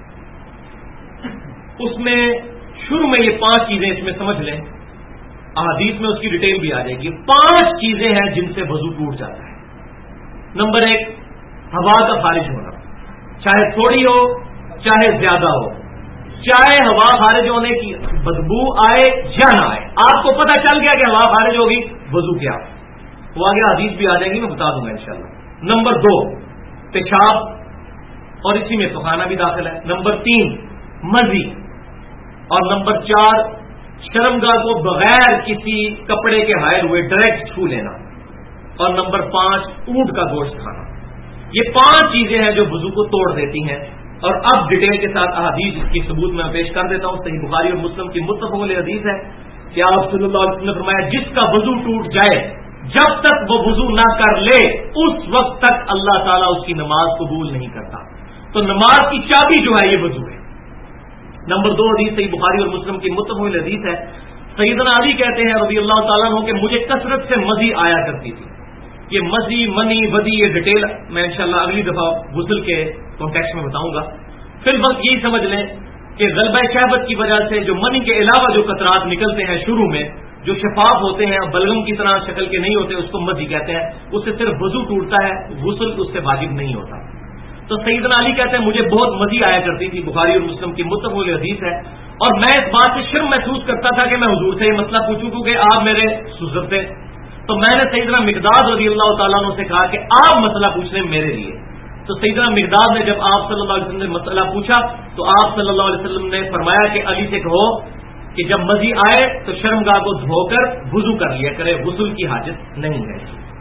اس میں شروع میں یہ 5 چیزیں اس میں سمجھ لیں، احادیث میں اس کی ڈیٹیل بھی آ جائے گی۔ 5 چیزیں ہیں جن سے وضو ٹوٹ جاتا ہے۔ نمبر 1، ہوا کا خارج ہونا، چاہے تھوڑی ہو چاہے زیادہ ہو، چاہے ہوا خارج ہونے کی بدبو آئے یا نہ آئے، آپ کو پتہ چل گیا کہ ہوا خارج ہوگی، وضو کیا وہ آگے حدیث بھی آ جائیں گی، میں بتا دوں گا انشاءاللہ۔ نمبر 2، پیشاب، اور اسی میں پخانا بھی داخل ہے۔ نمبر 3، مزی، اور نمبر 4، شرمگاہ کو بغیر کسی کپڑے کے حائل ہوئے ڈائریکٹ چھو لینا، اور نمبر 5، اونٹ کا گوشت کھانا۔ یہ 5 چیزیں ہیں جو وضو کو توڑ دیتی ہیں، اور اب ڈیٹیل کے ساتھ احادیث اس کی ثبوت میں پیش کر دیتا ہوں۔ صحیح بخاری اور مسلم کی متفق حدیث ہے کہ آپ صلی اللہ علیہ وسلم نے فرمایا، جس کا وضو ٹوٹ جائے جب تک وہ وضو نہ کر لے اس وقت تک اللہ تعالیٰ اس کی نماز قبول نہیں کرتا۔ تو نماز کی چابی جو ہے یہ وضو ہے۔ نمبر 2 حدیث صحیح بخاری اور مسلم کی متفق حدیث ہے، سیدنا علی کہتے ہیں رضی اللہ تعالیٰ عنہ کہ مجھے کثرت سے مزی آیا کرتی تھی۔ یہ مزی، منی، ودی، یہ ڈیٹیل میں انشاءاللہ اگلی دفعہ غسل کے کانٹیکسٹ میں بتاؤں گا۔ فی الوقت یہی سمجھ لیں کہ غلبہ شہوت کی وجہ سے جو منی کے علاوہ جو قطرات نکلتے ہیں شروع میں، جو شفاف ہوتے ہیں، بلغم کی طرح شکل کے نہیں ہوتے، اس کو مزی کہتے ہیں، اس سے صرف وضو ٹوٹتا ہے، غسل اس سے واجب نہیں ہوتا۔ تو سیدنا علی کہتے ہیں مجھے بہت مزی آیا کرتی تھی، بخاری اور مسلم کی متفق حدیث ہے، اور میں اس بات سے شرم محسوس کرتا تھا کہ میں حضور سے یہ مسئلہ پوچھوں کیونکہ آپ میرے سزر تھے۔ تو میں نے سیدنا مقداد رضی اللہ تعالیٰ عنہ سے کہا کہ آپ مسئلہ پوچھ لیں میرے لیے۔ تو سیدنا مقداد نے جب آپ صلی اللہ علیہ وسلم نے مسئلہ پوچھا تو آپ صلی اللہ علیہ وسلم نے فرمایا کہ علی سے کہو کہ جب مزی آئے تو شرمگاہ کو دھو کر وضو کر لیا کرے، غسل کی حاجت نہیں ہے۔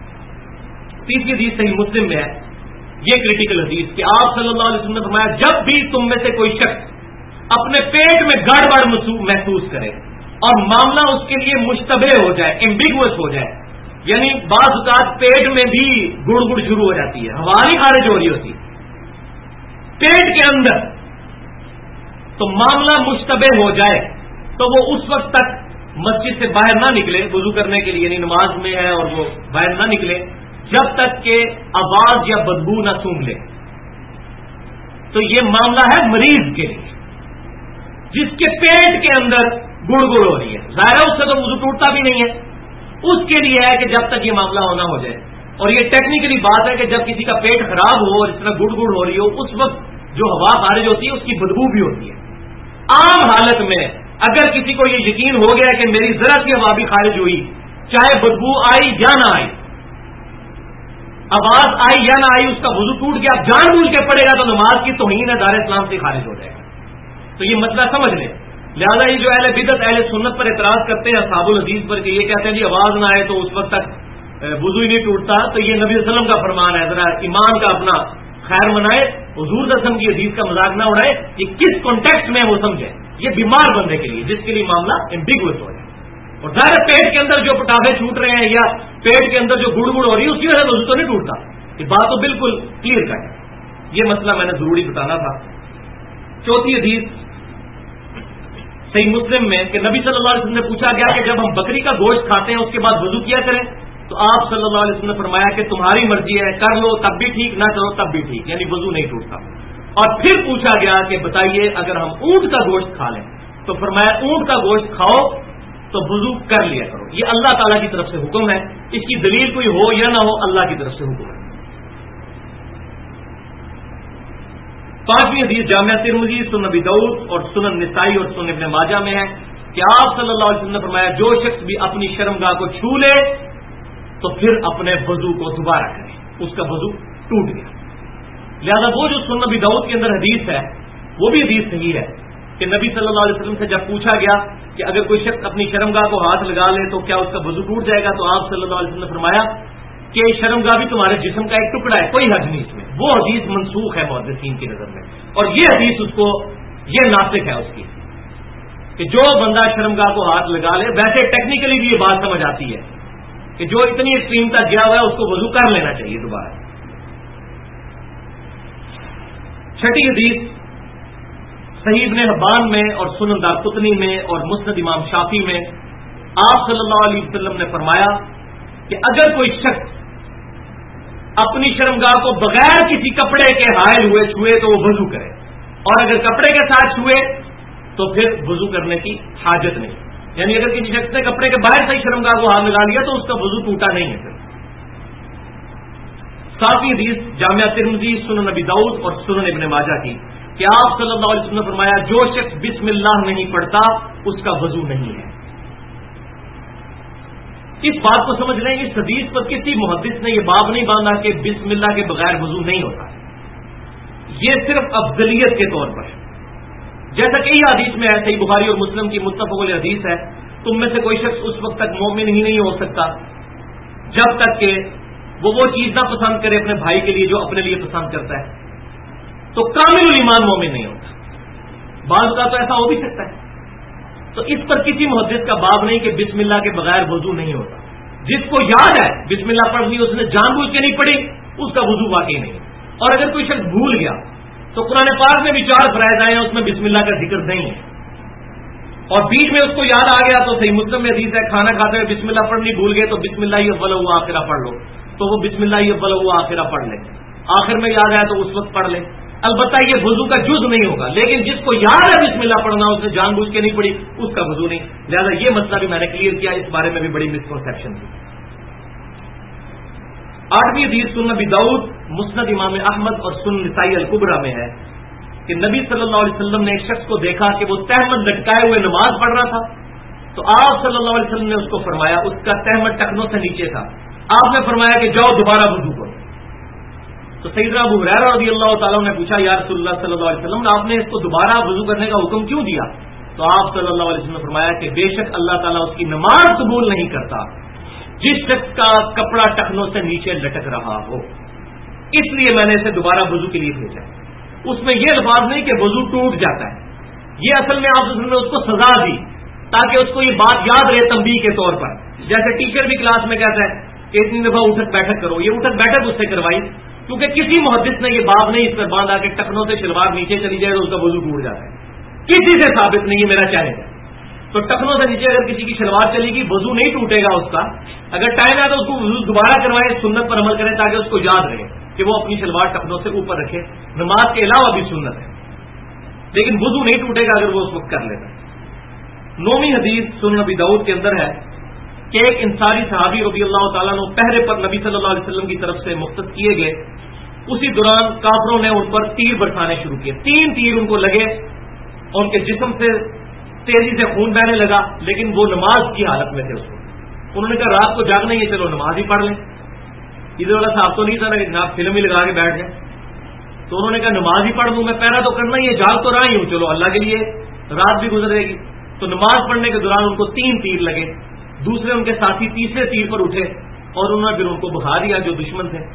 تیسری حدیث صحیح مسلم میں ہے، یہ کریٹیکل حدیث کہ آپ صلی اللہ علیہ وسلم نے فرمایا، جب بھی تم میں سے کوئی شخص اپنے پیٹ میں گڑبڑ محسوس کرے اور معاملہ اس کے لیے مشتبہ ہو جائے، ایمبیگوس ہو جائے، یعنی بعض اوقات پیٹ میں بھی گڑ گڑ شروع ہو جاتی ہے، ہوا نہیں خارج ہو رہی ہوتی پیٹ کے اندر، تو معاملہ مشتبہ ہو جائے تو وہ اس وقت تک مسجد سے باہر نہ نکلے وضو کرنے کے لیے، یعنی نماز میں ہے اور وہ باہر نہ نکلے جب تک کہ آواز یا بدبو نہ سونگھ لے۔ تو یہ معاملہ ہے مریض کے لیے جس کے پیٹ کے اندر گڑ گڑ ہو رہی ہے، ظاہر ہے اس سے تو وضو ٹوٹتا بھی نہیں ہے، اس کے لیے ہے کہ جب تک یہ معاملہ ہونا ہو جائے۔ اور یہ ٹیکنیکلی بات ہے کہ جب کسی کا پیٹ خراب ہو اور اس طرح گڑ گڑ ہو رہی ہو، اس وقت جو ہوا خارج ہوتی ہے اس کی بدبو بھی ہوتی ہے۔ عام حالت میں اگر کسی کو یہ یقین ہو گیا کہ میری ذرا سی ہوا بھی خارج ہوئی، چاہے بدبو آئی یا نہ آئی، آواز آئی یا نہ آئی، اس کا وضو ٹوٹ گیا، اب جان بوجھ کے پڑے گا تو نماز کی توہین ہے، دار اسلام سے خارج ہو جائے گا۔ تو یہ مسئلہ سمجھ لیں۔ لہذا یہ جو اہل بدعت اہل سنت پر اعتراض کرتے ہیں اصحاب الحدیث پر کہ یہ کہتے ہیں جی آواز نہ آئے تو اس وقت تک وضو ہی نہیں ٹوٹتا، تو یہ نبی صلی اللہ علیہ وسلم کا فرمان ہے، ذرا ایمان کا اپنا خیر منائے، حضور صلی اللہ علیہ وسلم کی حدیث کا مذاق نہ اڑائے، یہ کس کانٹیکسٹ میں وہ سمجھے، یہ بیمار بندے کے لیے جس کے لیے معاملہ ایمبیگوس ہو جائے۔ اور ظاہر پیٹ کے اندر جو پٹافے چھوٹ رہے ہیں یا پیٹ کے اندر جو گڑ گڑ ہو رہی ہے اس کی وجہ سے وضو تو نہیں ٹوٹتا، یہ بات تو بالکل کلیئر کٹ ہے۔ یہ مسئلہ میں نے ضروری بتانا تھا۔ چوتھی حدیث صحیح مسلم میں کہ نبی صلی اللہ علیہ وسلم نے پوچھا گیا کہ جب ہم بکری کا گوشت کھاتے ہیں اس کے بعد وضو کیا کریں، تو آپ صلی اللہ علیہ وسلم نے فرمایا کہ تمہاری مرضی ہے، کر لو تب بھی ٹھیک، نہ کرو تب بھی ٹھیک، یعنی وضو نہیں ٹوٹتا۔ اور پھر پوچھا گیا کہ بتائیے اگر ہم اونٹ کا گوشت کھا لیں، تو فرمایا اونٹ کا گوشت کھاؤ تو وضو کر لیا کرو، یہ اللہ تعالیٰ کی طرف سے حکم ہے، اس کی دلیل کوئی ہو یا نہ ہو، اللہ کی طرف سے حکم ہے۔ 5ویں حدیث جامعہ ترمذی، سنن ابی داؤد اور سنن نسائی اور سنن ابن ماجہ میں ہے کہ آپ صلی اللہ علیہ وسلم نے فرمایا جو شخص بھی اپنی شرمگاہ کو چھو لے تو پھر اپنے وضو کو دوبارہ کرے، اس کا وضو ٹوٹ گیا۔ لہذا وہ جو سنن ابی داؤد کے اندر حدیث ہے وہ بھی حدیث صحیح ہے کہ نبی صلی اللہ علیہ وسلم سے جب پوچھا گیا کہ اگر کوئی شخص اپنی شرمگاہ کو ہاتھ لگا لے تو کیا اس کا وضو ٹوٹ جائے گا، تو آپ صلی اللہ علیہ وسلم نے فرمایا کہ شرمگاہ بھی تمہارے جسم کا ایک ٹکڑا ہے، کوئی حرج نہیں اس میں۔ وہ حدیث منسوخ ہے محدثین کی نظر میں، اور یہ حدیث اس کو یہ ناسخ ہے اس کی کہ جو بندہ شرمگاہ کو ہاتھ لگا لے، ویسے ٹیکنیکلی بھی یہ بات سمجھ آتی ہے کہ جو اتنی ایکسٹریم تک گیا ہوا ہے اس کو وضو کر لینا چاہیے دوبارہ۔ 6ٹھی حدیث صحیح ابن حبان میں اور سنن دارقطنی میں اور مسند امام شافعی میں آپ صلی اللہ علیہ وسلم نے فرمایا کہ اگر کوئی شخص اپنی شرمگاہ کو بغیر کسی کپڑے کے حائل ہوئے چھوئے تو وہ وضو کرے، اور اگر کپڑے کے ساتھ چھوئے تو پھر وضو کرنے کی حاجت نہیں، یعنی اگر کسی شخص نے کپڑے کے باہر سے شرمگاہ کو ہاتھ لگا لیا تو اس کا وضو ٹوٹا نہیں ہے۔ پھر 7ویں حدیث جامعہ ترمذی، سنن ابی داؤد اور سنن ابن ماجہ کی کہ آپ صلی اللہ علیہ وسلم نے فرمایا جو شخص بسم اللہ نہیں پڑھتا اس کا وضو نہیں ہے۔ اس بات کو سمجھ لیں، اس حدیث پر کسی محدث نے یہ باب نہیں باندھا کہ بسم اللہ کے بغیر وضو نہیں ہوتا، یہ صرف افضلیت کے طور پر ہے۔ جیسا کہ یہ حدیث میں ہے، صحیح بخاری اور مسلم کی متفق علیہ حدیث ہے، تم میں سے کوئی شخص اس وقت تک مومن ہی نہیں ہو سکتا جب تک کہ وہ چیز نہ پسند کرے اپنے بھائی کے لیے جو اپنے لیے پسند کرتا ہے، تو کامل ایمان مومن نہیں ہوتا۔ بعض کا تو ایسا ہو بھی سکتا ہے، تو اس پر کسی محدث کا باب نہیں کہ بسم اللہ کے بغیر وضو نہیں ہوتا۔ جس کو یاد ہے بسم اللہ پڑھنی اس نے جان بوجھ کے نہیں پڑھی، اس کا وضو واقعی نہیں، اور اگر کوئی شخص بھول گیا تو قرآن پاک میں بھی 4 فرائض آئے ہیں، اس میں بسم اللہ کا ذکر نہیں ہے، اور بیچ میں اس کو یاد آ گیا تو صحیح مسلم میں حدیث ہے کھانا کھاتے ہوئے بسم اللہ پڑھنی بھول گئے تو بسم اللہ اول و آخرہ پڑھ لو، تو وہ بسم اللہ اول و آخرہ پڑھ لے، آخر میں یاد آیا تو اس وقت پڑھ لے۔ البتہ یہ وضو کا جز نہیں ہوگا، لیکن جس کو یاد ہے بسم اللہ پڑھنا اس نے جان بوجھ کے نہیں پڑھی، اس کا وضو نہیں۔ لہذا یہ مسئلہ بھی میں نے کلیئر کیا، اس بارے میں بھی بڑی مسکنسیپشن تھی۔ 8ویں حدیث سنن ابی داؤد، مسند امام احمد اور سنن نسائی الکبریٰ میں ہے کہ نبی صلی اللہ علیہ وسلم نے ایک شخص کو دیکھا کہ وہ تہمد لٹکائے ہوئے نماز پڑھ رہا تھا، تو آپ صلی اللہ علیہ وسلم نے اس کو فرمایا، اس کا تہمد ٹخنوں سے نیچے تھا، آپ نے فرمایا کہ جاؤ دوبارہ وضو کرو۔ تو سیدنا ابو ہریرہ رضی اللہ تعالیٰ نے پوچھا یا رسول اللہ صلی اللہ علیہ وسلم آپ نے اس کو دوبارہ وضو کرنے کا حکم کیوں دیا؟ تو آپ صلی اللہ علیہ وسلم نے فرمایا کہ بے شک اللہ تعالیٰ اس کی نماز قبول نہیں کرتا جس شخص کا کپڑا ٹخنوں سے نیچے لٹک رہا ہو، اس لیے میں نے اسے دوبارہ وضو کے لیے بھیجا۔ اس میں یہ الفاظ نہیں کہ وضو ٹوٹ جاتا ہے، یہ اصل میں آپ نے اس کو سزا دی تاکہ اس کو یہ بات یاد رہے تنبیہ کے طور پر، جیسے ٹیچر بھی کلاس میں کہتا ہے کہ اتنی دفعہ اٹھک بیٹھک کرو، یہ اٹھک بیٹھک اس سے کروائی، کیونکہ کسی محدث نے یہ باب نہیں اس پر باندھا کہ ٹخنوں سے شلوار نیچے چلی جائے تو اس کا وضو ٹوٹ جاتا ہے، کسی سے ثابت نہیں ہے میرا چیلنج ہے۔ تو ٹخنوں سے نیچے اگر کسی کی شلوار چلے گی وضو نہیں ٹوٹے گا اس کا، اگر ٹائم ہے تو اس کو وضو دوبارہ کروائے، سنت پر عمل کریں تاکہ اس کو یاد رہے کہ وہ اپنی شلوار ٹخنوں سے اوپر رکھے، نماز کے علاوہ بھی سنت ہے، لیکن وضو نہیں ٹوٹے گا اگر وہ اس وقت کر لیتا۔ 9ویں حدیث سنن ابی داؤد کے اندر ہے کہ ایک انصاری صحابی رضی اللہ تعالیٰ عنہ پہرے پر نبی صلی اللہ علیہ وسلم کی طرف سے مختص کیے گئے، اسی دوران کافروں نے ان پر تیر برسانے شروع کیے، 3 تیر ان کو لگے اور ان کے جسم سے تیزی سے خون بہنے لگا، لیکن وہ نماز کی حالت میں تھے۔ اس کو انہوں نے کہا رات کو جاگنا ہی ہے، چلو نماز ہی پڑھ لیں۔ ادھر والا صاحب تو نہیں تھا نا کہ جناب فلم ہی لگا کے بیٹھ جائیں، تو انہوں نے کہا نماز ہی پڑھ دوں، میں پہرا تو کرنا ہی ہے، جاگ تو رہا ہی ہوں، چلو اللہ کے لیے رات بھی گزر جائے گی۔ تو نماز پڑھنے کے دوران ان کو 3 تیر لگے، دوسرے ان کے ساتھی تیسرے تیر پر اٹھے اور انہوں نے پھر ان کو بخار دیا جو دشمن تھے۔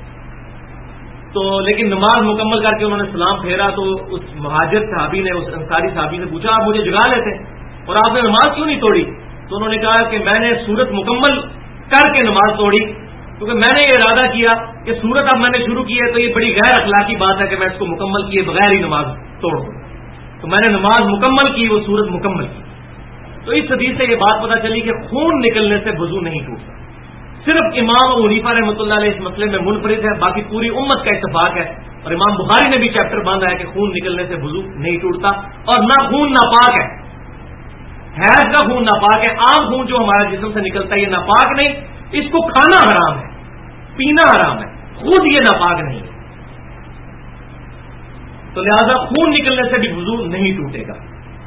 تو لیکن نماز مکمل کر کے انہوں نے سلام پھیرا تو اس مہاجر صحابی نے، اس انصاری صحابی نے پوچھا آپ مجھے جگا لیتے اور آپ نے نماز کیوں نہیں توڑی؟ تو انہوں نے کہا کہ میں نے سورت مکمل کر کے نماز توڑی، کیونکہ میں نے یہ ارادہ کیا کہ سورت اب میں نے شروع کی ہے تو یہ بڑی غیر اخلاقی بات ہے کہ میں اس کو مکمل کیے بغیر ہی نماز توڑ دوں، تو میں نے نماز مکمل کی، وہ سورت مکمل کی۔ تو اس حدیث سے یہ بات پتہ چلی کہ خون نکلنے سے وضو نہیں ٹوٹتا، صرف امام ابو حنیفہ رحمۃ اللہ علیہ اس مسئلے میں منفرد ہے، باقی پوری امت کا اتفاق ہے، اور امام بخاری نے بھی چیپٹر باندھا ہے کہ خون نکلنے سے وضو نہیں ٹوٹتا، اور نہ خون ناپاک ہے، حیض کا خون ناپاک ہے، عام خون جو ہمارے جسم سے نکلتا ہے یہ ناپاک نہیں، اس کو کھانا حرام ہے، پینا حرام ہے، خود یہ ناپاک نہیں ہے۔ تو تو لہذا خون نکلنے سے بھی وضو نہیں ٹوٹے گا۔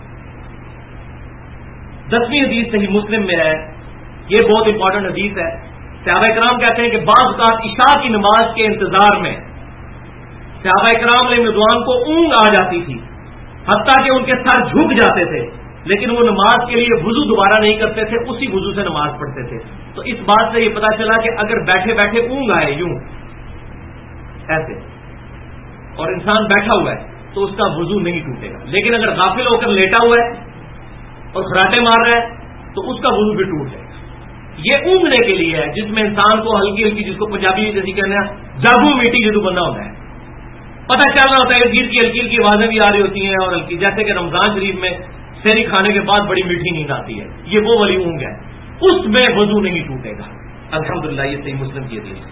10ویں حدیث صحیح مسلم میں ہے، یہ بہت امپورٹنٹ حدیث ہے۔ صحابہ کرام کہتے ہیں کہ بعض اوقات عشاء کی نماز کے انتظار میں صحابہ کرام علیہ رضوان کو اونگ آ جاتی تھی، حتیٰ کہ ان کے سر جھک جاتے تھے، لیکن وہ نماز کے لیے وضو دوبارہ نہیں کرتے تھے، اسی وضو سے نماز پڑھتے تھے۔ تو اس بات سے یہ پتا چلا کہ اگر بیٹھے بیٹھے اونگ آئے یوں ایسے اور انسان بیٹھا ہوا ہے تو اس کا وضو نہیں ٹوٹے گا، لیکن اگر غافل ہو کر لیٹا ہوا ہے اور خراٹے مار رہا ہے تو اس کا وضو بھی ٹوٹ جائے گا۔ یہ اونگنے کے لیے ہے جس میں انسان کو ہلکی ہلکی، جس کو پنجابی جیسی کہنے ہیں جاگو میٹی جدو بندہ ہوتا ہے، پتہ چل رہا ہوتا ہے گیت کی ہلکی ہلکی آوازیں بھی آ رہی ہوتی ہیں اور ہلکی، جیسے کہ رمضان شریف میں سحری کھانے کے بعد بڑی میٹھی نیند آتی ہے، یہ وہ والی اونگ ہے، اس میں وضو نہیں ٹوٹے گا۔ الحمدللہ یہ صحیح مسلم کی حدیث ہے۔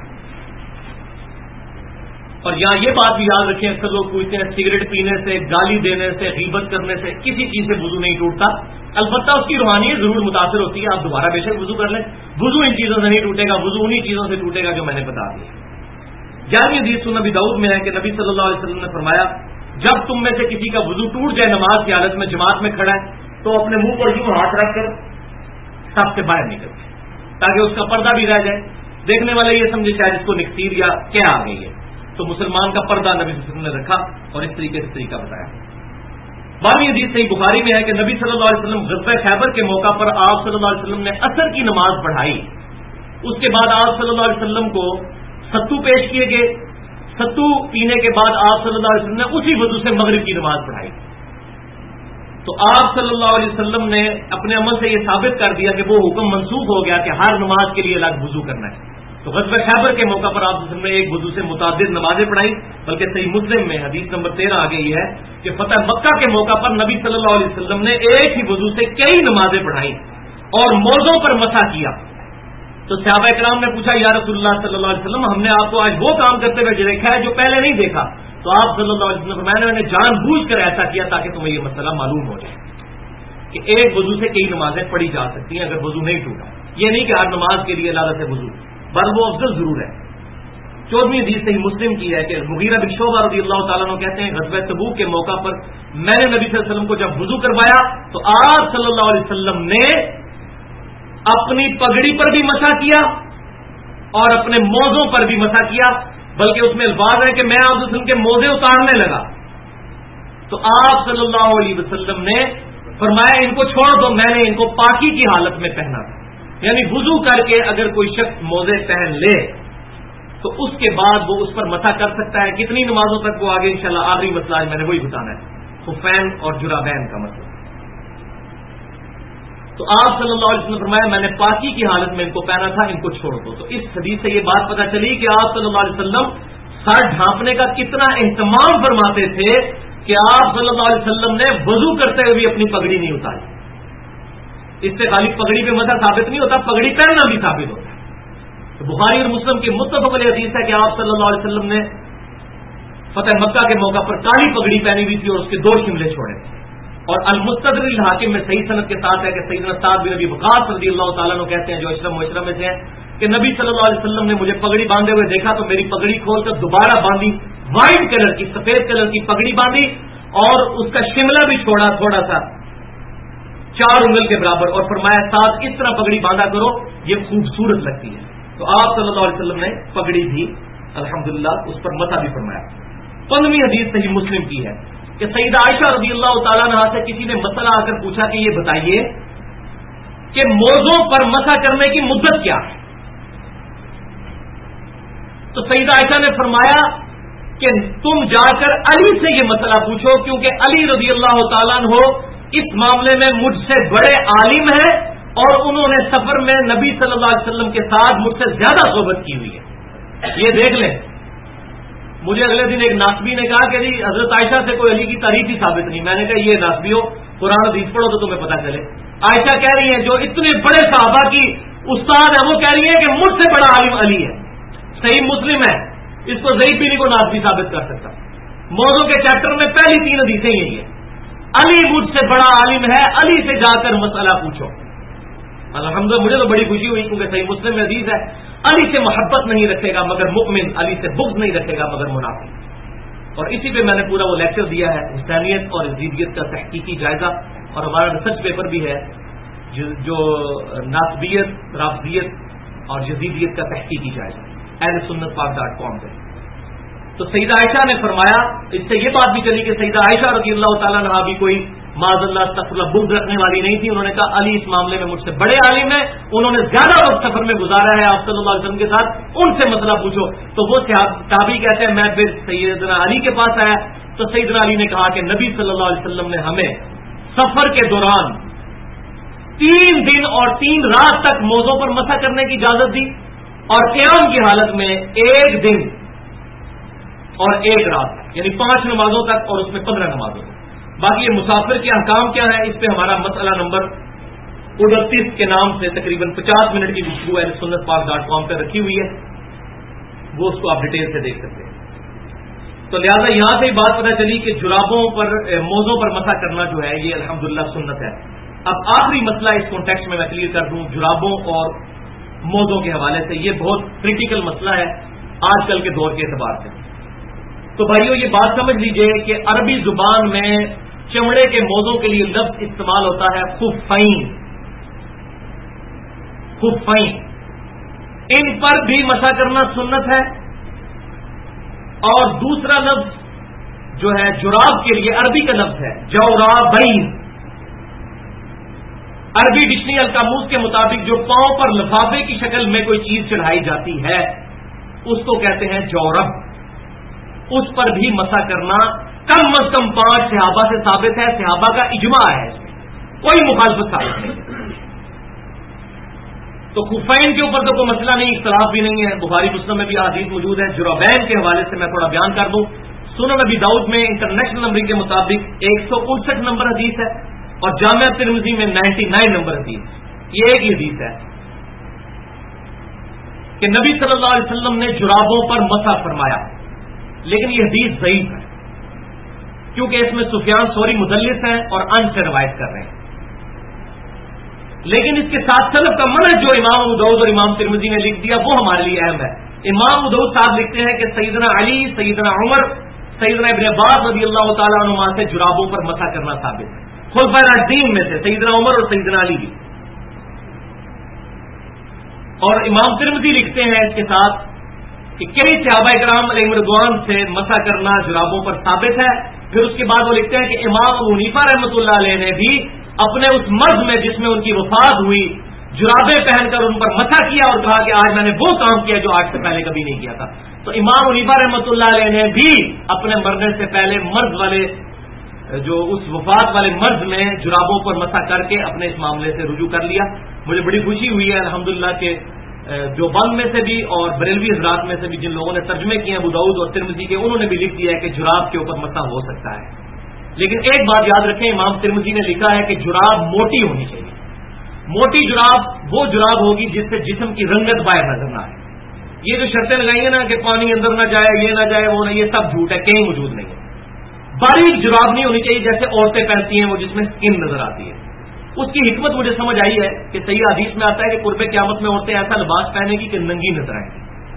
اور یہاں یہ بات بھی یاد رکھیں، اکثر لوگ پوچھتے ہیں سگریٹ پینے سے، گالی دینے سے، غیبت کرنے سے کسی چیز سے وضو نہیں ٹوٹتا، البتہ اس کی روحانیت ضرور متاثر ہوتی ہے، آپ دوبارہ بے شک وضو کر لیں، وضو ان چیزوں سے نہیں ٹوٹے گا، وضو انہی چیزوں سے ٹوٹے گا جو میں نے بتا دیا۔ 11ویں حدیث سنن ابی داؤد میں ہے کہ نبی صلی اللہ علیہ وسلم نے فرمایا جب تم میں سے کسی کا وضو ٹوٹ جائے نماز کی حالت میں جماعت میں کھڑا ہے تو اپنے منہ پر یوں ہاتھ رکھ کر سب سے باہر نکل جائے تاکہ اس کا پردہ بھی رہ جائے، دیکھنے والا یہ سمجھے شاید اس کو نکسیر یا کیا آ گئی ہے، تو مسلمان کا پردہ نبی صلی اللہ علیہ وسلم نے رکھا اور اس طریقے سے طریقہ بتایا۔ 12ویں حدیث صحیح بخاری میں ہے کہ نبی صلی اللہ علیہ وسلم غزوہ خیبر کے موقع پر آپ صلی اللہ علیہ وسلم نے عصر کی نماز پڑھائی، اس کے بعد آپ صلی اللہ علیہ وسلم کو ستو پیش کیے گئے، ستو پینے کے بعد آپ صلی اللہ علیہ وسلم نے اسی وضو سے مغرب کی نماز پڑھائی۔ تو آپ صلی اللہ علیہ وسلم نے اپنے عمل سے یہ ثابت کر دیا کہ وہ حکم منسوخ ہو گیا کہ ہر نماز کے لیے الگ وضو کرنا ہے۔ تو غزوہ خیبر کے موقع پر آپ نے ایک وضو سے متعدد نمازیں پڑھائی، بلکہ صحیح مسلم میں حدیث نمبر 13 آ گئی ہے کہ فتح مکہ کے موقع پر نبی صلی اللہ علیہ وسلم نے ایک ہی وضو سے کئی نمازیں پڑھائی اور موزوں پر مسح کیا۔ تو صحابہ کرام نے پوچھا یا رسول اللہ صلی اللہ علیہ وسلم ہم نے آپ کو آج وہ کام کرتے ہوئے دیکھا ہے جو پہلے نہیں دیکھا، تو آپ صلی اللہ علیہ وسلم میں نے جان بوجھ کر ایسا کیا تاکہ تمہیں یہ مسئلہ معلوم ہو جائے کہ ایک وضو سے کئی نمازیں پڑھی جا سکتی ہیں اگر وضو نہیں ٹوٹا، یہ نہیں کہ ہر نماز کے لیے علیحدہ سے وضو، بل وہ افضل ضرور ہے۔ 14ویں حدیث صحیح مسلم کی ہے کہ مغیرہ بن شعبہ رضی اللہ تعالیٰ عنہ کہتے ہیں غزوہ تبوک کے موقع پر میں نے نبی صلی اللہ علیہ وسلم کو جب وضو کروایا تو آپ صلی اللہ علیہ وسلم نے اپنی پگڑی پر بھی مسح کیا اور اپنے موزوں پر بھی مسح کیا، بلکہ اس میں الفاظ ہے کہ میں آپ صلی اللہ علیہ وسلم کے موزے اتارنے لگا تو آپ صلی اللہ علیہ وسلم نے فرمایا ان کو چھوڑ دو، میں نے ان کو پاکی کی حالت میں پہنا تھا، یعنی وضو کر کے اگر کوئی شخص موزے پہن لے تو اس کے بعد وہ اس پر مسح کر سکتا ہے۔ کتنی نمازوں تک وہ آگے انشاءاللہ آخری مسئلہ میں نے وہی بتانا ہے، خفین اور جرابین کا مسئلہ۔ تو آپ صلی اللہ علیہ وسلم نے فرمایا میں نے پاکی کی حالت میں ان کو پہنا تھا، ان کو چھوڑ دو۔ تو اس حدیث سے یہ بات پتہ چلی کہ آپ صلی اللہ علیہ وسلم سر ڈھانپنے کا کتنا اہتمام فرماتے تھے کہ آپ صلی اللہ علیہ وسلم نے وضو کرتے ہوئے بھی اپنی پگڑی نہیں اتاری۔ اس سے خالی پگڑی پہ مسح ثابت نہیں ہوتا، پگڑی پہننا بھی ثابت ہوتا ہے۔ تو بخاری اور مسلم کی متفق علیہ حدیث ہے کہ آپ صلی اللہ علیہ وسلم نے فتح مکہ کے موقع پر کالی پگڑی پہنی ہوئی تھی اور اس کے 2 شملے چھوڑے تھے۔ اور المستدرک الحاکم میں صحیح سند کے ساتھ ہے کہ سیدنا سعد بن ابی وقاص رضی اللہ تعالیٰ عنہ کہتے ہیں جو اشرف معاشرہ میں سے ہیں کہ نبی صلی اللہ علیہ وسلم نے مجھے پگڑی باندھے ہوئے دیکھا تو میری پگڑی کھول کر دوبارہ باندھی، وائٹ کلر کی سفید کلر کی پگڑی باندھی اور اس کا شملہ بھی چھوڑا تھوڑا سا 4 انگل کے برابر، اور فرمایا ساتھ اس طرح پگڑی باندھا کرو یہ خوبصورت لگتی ہے۔ تو آپ صلی اللہ علیہ وسلم نے پگڑی بھی الحمدللہ اس پر مسح بھی فرمایا۔ 15ویں حدیث صحیح مسلم کی ہے کہ سیدہ عائشہ رضی اللہ تعالیٰ عنہا سے کسی نے مسئلہ آ کر پوچھا کہ یہ بتائیے کہ موزوں پر مسح کرنے کی مدت کیا ہے؟ تو سیدہ عائشہ نے فرمایا کہ تم جا کر علی سے یہ مسئلہ پوچھو کیونکہ علی رضی اللہ تعالیٰ عنہ اس معاملے میں مجھ سے بڑے عالم ہیں اور انہوں نے سفر میں نبی صلی اللہ علیہ وسلم کے ساتھ مجھ سے زیادہ صحبت کی ہوئی ہے۔ یہ دیکھ لیں، مجھے اگلے دن ایک ناسبی نے کہا کہ جی حضرت عائشہ سے کوئی علی کی تعریف ہی ثابت نہیں۔ میں نے کہا یہ ناسبی ہو، قرآن حدیث پڑھو تو تمہیں پتہ چلے۔ عائشہ کہہ رہی ہیں جو اتنے بڑے صحابہ کی استاد ہے وہ کہہ رہی ہیں کہ مجھ سے بڑا عالم علی ہے۔ صحیح مسلم ہے، اس کو ضعیف بھی نہیں کو ناسبی ثابت کر سکتا۔ موضوع کے چیپٹر میں پہلی 3 حدیثیں یہی ہیں، علی مجھ سے بڑا عالم ہے، علی سے جا کر مسئلہ پوچھو۔ الحمدللہ مجھے تو بڑی خوشی ہوئی کیونکہ صحیح مسلم میں حدیث ہے علی سے محبت نہیں رکھے گا مگر مؤمن، علی سے بغض نہیں رکھے گا مگر منافق۔ اور اسی پہ میں نے پورا وہ لیکچر دیا ہے، حسینیت اور یزیدیت کا تحقیقی جائزہ، اور ہمارا ریسرچ پیپر بھی ہے جو ناسبیت، رافضیت اور یزیدیت کا تحقیقی جائزہ ahlsunnatpark.com پہ۔ تو سیدہ عائشہ نے فرمایا، اس سے یہ بات بھی چلی کہ سیدہ عائشہ رضی اللہ تعالیٰ عنہا بھی کوئی معاذ اللہ استغفر اللہ بغض رکھنے والی نہیں تھی۔ انہوں نے کہا علی اس معاملے میں مجھ سے بڑے عالم ہیں، انہوں نے زیادہ وقت سفر میں گزارا ہے آپ صلی اللہ علیہ وسلم کے ساتھ، ان سے مسئلہ پوچھو۔ تو وہ صحابی کہتے ہیں میں پھر سیدنا علی کے پاس آیا تو سیدنا علی نے کہا کہ نبی صلی اللہ علیہ وسلم نے ہمیں سفر کے دوران 3 دن اور 3 رات تک موزوں پر مسح کرنے کی اجازت دی، اور قیام کی حالت میں 1 دن اور 1 رات، یعنی 5 نمازوں تک، اور اس میں 15 نمازوں تک۔ باقی یہ مسافر کے احکام کیا ہے، اس پہ ہمارا مسئلہ نمبر 29 کے نام سے تقریباً 50 منٹ کی گفتگو ahlsunnatpark.com پہ رکھی ہوئی ہے، وہ اس کو آپ ڈیٹیل سے دیکھ سکتے ہیں۔ تو لہٰذا یہاں سے بات پتہ چلی کہ جرابوں پر، موزوں پر مسح کرنا جو ہے یہ الحمدللہ سنت ہے۔ اب آخری مسئلہ اس کانٹیکسٹ میں کلیئر کر دوں جرابوں اور موزوں کے حوالے سے، یہ بہت کریٹیکل مسئلہ ہے آج کل کے دور کے اعتبار سے۔ تو بھائیو یہ بات سمجھ لیجئے کہ عربی زبان میں چمڑے کے موزوں کے لیے لفظ استعمال ہوتا ہے خفین، خفین، ان پر بھی مسح کرنا سنت ہے۔ اور دوسرا لفظ جو ہے جراب کے لیے عربی کا لفظ ہے جورابین۔ عربی ڈکشنری القاموس کے مطابق جو پاؤں پر لفافے کی شکل میں کوئی چیز چڑھائی جاتی ہے اس کو کہتے ہیں جورب، اس پر بھی مسح کرنا کم از کم 5 صحابہ سے ثابت ہے، صحابہ کا اجماع ہے، اس میں کوئی مخالفت ثابت نہیں ہے۔ تو خفین کے اوپر تو کوئی مسئلہ نہیں، اختلاف بھی نہیں ہے، بخاری مسلم میں بھی حدیث موجود ہے۔ جرابین کے حوالے سے میں تھوڑا بیان کر دوں، سنن نبی داؤد میں انٹرنیشنل نمبرنگ کے مطابق 159 نمبر حدیث ہے، اور جامعہ ترمذی میں 99 نمبر حدیث۔ یہ ایک ہی حدیث ہے کہ نبی صلی اللہ علیہ وسلم نے جرابوں پر مسح فرمایا، لیکن یہ حدیث ضعیف ہے کیونکہ اس میں سفیان ثوری مدلس ہیں اور ان سے روایت کر رہے ہیں۔ لیکن اس کے ساتھ سلف کا منہج جو امام ابو داؤد اور امام ترمذی نے لکھ دیا وہ ہمارے لیے اہم ہے۔ امام ابو داؤد صاحب لکھتے ہیں کہ سیدنا علی، سیدنا عمر، سیدنا ابن عباس رضی اللہ تعالیٰ عنہما سے جرابوں پر مسح کرنا ثابت ہے، خلفائے راشدین میں سے سیدنا عمر اور سیدنا علی بھی۔ اور امام ترمذی لکھتے ہیں اس کے ساتھ کہ کئی صحابہ کرام علیہم رضوان سے مسح کرنا جرابوں پر ثابت ہے۔ پھر اس کے بعد وہ لکھتے ہیں کہ امام ابو حنیفہ رحمۃ اللہ علیہ نے بھی اپنے اس مرض میں جس میں ان کی وفات ہوئی جرابیں پہن کر ان پر مسح کیا اور کہا کہ آج میں نے وہ کام کیا جو آج سے پہلے کبھی نہیں کیا تھا۔ تو امام حنیفہ رحمۃ اللہ علیہ نے بھی اپنے مرنے سے پہلے مرض والے جو اس وفات والے مرض میں جرابوں پر مسح کر کے اپنے اس معاملے سے رجوع کر لیا۔ مجھے بڑی خوشی ہوئی ہے الحمدللہ کہ جو بند میں سے بھی اور بریلوی حضرات میں سے بھی جن لوگوں نے ترجمے کیے ہیں ابو داؤد اور ترمذی کے، انہوں نے بھی لکھ دیا ہے کہ جراب کے اوپر مسح ہو سکتا ہے۔ لیکن ایک بات یاد رکھیں، امام ترمذی نے لکھا ہے کہ جراب موٹی ہونی چاہیے۔ موٹی جراب وہ جراب ہوگی جس سے جسم کی رنگت باہر نظر نہ آئے۔ یہ جو شرطیں لگائی ہیں نا کہ پانی اندر نہ جائے، یہ نہ جائے، وہ نہ، یہ سب جھوٹ ہے، کہیں موجود نہیں ہے۔ باریک جراب نہیں ہونی چاہیے جیسے عورتیں پہنتی ہیں وہ جس میں سکن نظر آتی ہے۔ اس کی حکمت مجھے سمجھ آئی ہے کہ صحیح حدیث میں آتا ہے کہ قرب قیامت میں عورتیں ایسا لباس پہنے گی کہ ننگی نظر آئے،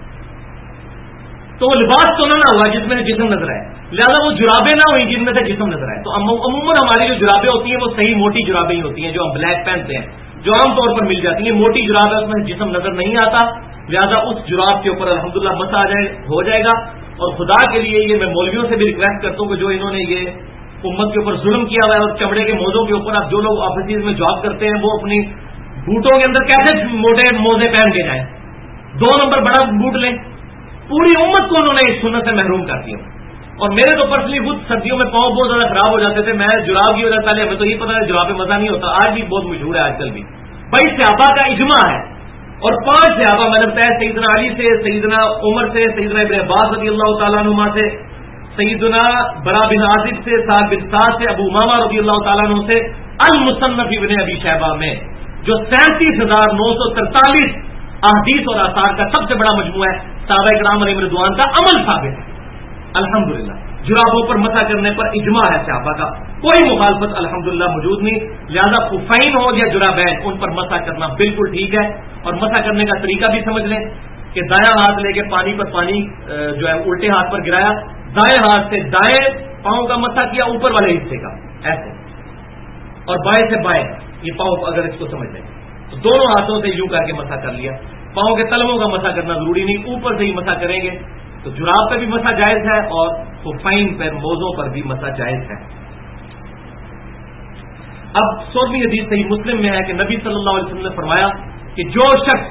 تو وہ لباس تو نہ ہوا جس میں جسم نظر آئے، لہٰذا وہ جرابیں نہ ہوئی جن میں سے جسم نظر آئے۔ تو عموماً ہماری جو جرابیں ہوتی ہیں وہ صحیح موٹی جرابیں ہی ہوتی ہیں جو ہم بلیک پہنتے ہیں، جو عام طور پر مل جاتی ہیں۔ موٹی جراب ہے، اس میں جسم نظر نہیں آتا، لہٰذا اس جراب کے اوپر الحمدللہ مسح ہو جائے گا۔ اور خدا کے لیے یہ میں مولویوں سے بھی ریکویسٹ کرتا ہوں کہ جو انہوں نے یہ امت کے اوپر ظلم کیا ہوا ہے اور چمڑے کے موزوں کے اوپر اب جو لوگ آفیسز میں جاب کرتے ہیں وہ اپنی بوٹوں کے اندر کیسے موٹے موزے پہن کے جائیں، 2 نمبر بڑا بوٹ لیں۔ پوری امت کو انہوں نے اس سنت سے محروم کر دیا۔ اور میرے تو پرسنلی خود سردیوں میں پاؤں بہت زیادہ خراب ہو جاتے تھے، میں جراب کی وجہ سے پہلے ہمیں تو یہ پتا ہے جراب میں مزہ نہیں ہوتا، آج بھی بہت مشہور ہے آج کل بھی۔ بھائی صحابہ کا اجماع ہے اور 5 صحابہ میں نے بتایا، سیدنا علی سے، سیدنا عمر سے، سیدنا ابن عباس رضی اللہ تعالیٰ عنہما سے، سیدنا برا بن عازب سے، سعد بن سعد سے، ابو امامہ رضی اللہ تعالیٰ عنہ سے، المصنف ابن ابی شیبہ میں جو 37,943 احادیث اور آثار کا سب سے بڑا مجموعہ ہے، صحابہ کرام علیہ رضوان کا عمل ثابت ہے الحمدللہ۔ جرابوں پر مسح کرنے پر اجماع ہے صحابہ کا، کوئی مخالفت الحمدللہ موجود نہیں، لہذا خفین ہو یا جرابین ان پر مسح کرنا بالکل ٹھیک ہے۔ اور مسح کرنے کا طریقہ بھی سمجھ لیں کہ دایاں ہاتھ لے کے پانی پر پانی جو ہے الٹے ہاتھ پر گرایا، دائیں ہاتھ سے دائیں پاؤں کا مسح کیا اوپر والے حصے کا ایسے، اور بائیں سے بائیں، یہ پاؤں اگر اس کو سمجھ لیں تو دونوں ہاتھوں سے یوں کر کے مسح کر لیا. پاؤں کے تلووں کا مسح کرنا ضروری نہیں، اوپر سے ہی مسح کریں گے تو جراب پہ بھی مسح جائز ہے اور خفین پر موزوں پر بھی مسح جائز ہے. اب 16ویں حدیث صحیح مسلم میں ہے کہ نبی صلی اللہ علیہ وسلم نے فرمایا کہ جو شخص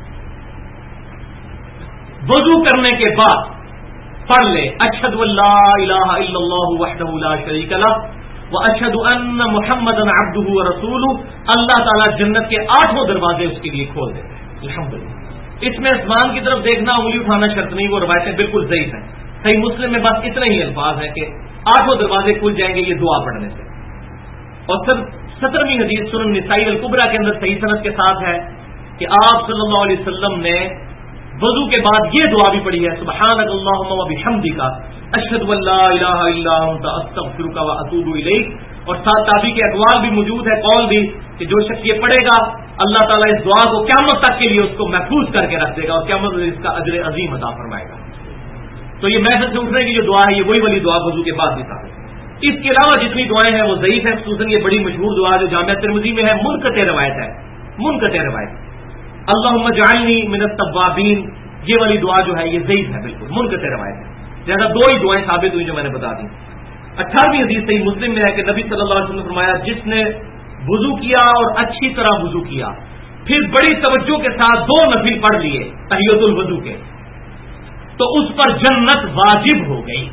وضو کرنے کے بعد پڑھ لے اشہد اللہ الہ الا اللہ وحدہ لا شریک لہ واشہد ان محمدا عبدہ ورسولہ، اللہ تعالیٰ جنت کے 8 دروازے اس کے لیے کھول دیتے ہیں. الحمدللہ. اس میں آسمان کی طرف دیکھنا انگلی اٹھانا شرط نہیں، وہ روایتیں بالکل ضعیف ہیں. صحیح مسلم میں بس اتنے ہی الفاظ ہیں کہ 8 دروازے کھل جائیں گے یہ دعا پڑھنے سے. اور پھر 17ویں حدیث سنن نسائی الکبریٰ کے اندر صحیح سند کے ساتھ ہے کہ آپ صلی اللہ علیہ وسلم نے وضو کے بعد یہ دعا بھی پڑھی ہے سبحانک اللہم و بحمدک اشہد ان لا الہ الا انت استغفرک و اتوب الیک. اور ساتھ تابعی کے اقوال بھی موجود ہے، قول بھی، کہ جو شخص یہ پڑھے گا اللہ تعالیٰ اس دعا کو قیامت تک کے لیے اس کو محفوظ کر کے رکھ دے گا اور قیامت میں اس کا اجر عظیم عطا فرمائے گا. تو یہ محفل سے اٹھنے کی جو دعا ہے یہ وہی والی دعا وضو کے بعد بھی ثابت ہے. اس کے علاوہ جتنی دعائیں ہیں وہ ضعیف ہیں، خصوصاً یہ بڑی مشہور دعا جو جامعہ ترمذی میں ہے، منقطع روایت ہے، منقطع روایت. اللہم اجعلنی من التوابین، یہ والی دعا جو ہے یہ ضعیف ہے، بالکل منقطع روایت ہے. لہذا 2 ہی دعائیں ثابت ہوئی جو میں نے بتا دی. 18ویں حدیث صحیح مسلم میں ہے کہ نبی صلی اللہ علیہ وسلم نے فرمایا جس نے وضو کیا اور اچھی طرح وضو کیا پھر بڑی توجہ کے ساتھ 2 نفل پڑھ لیے تحیۃ الوضو کے تو اس پر جنت واجب ہو گئی.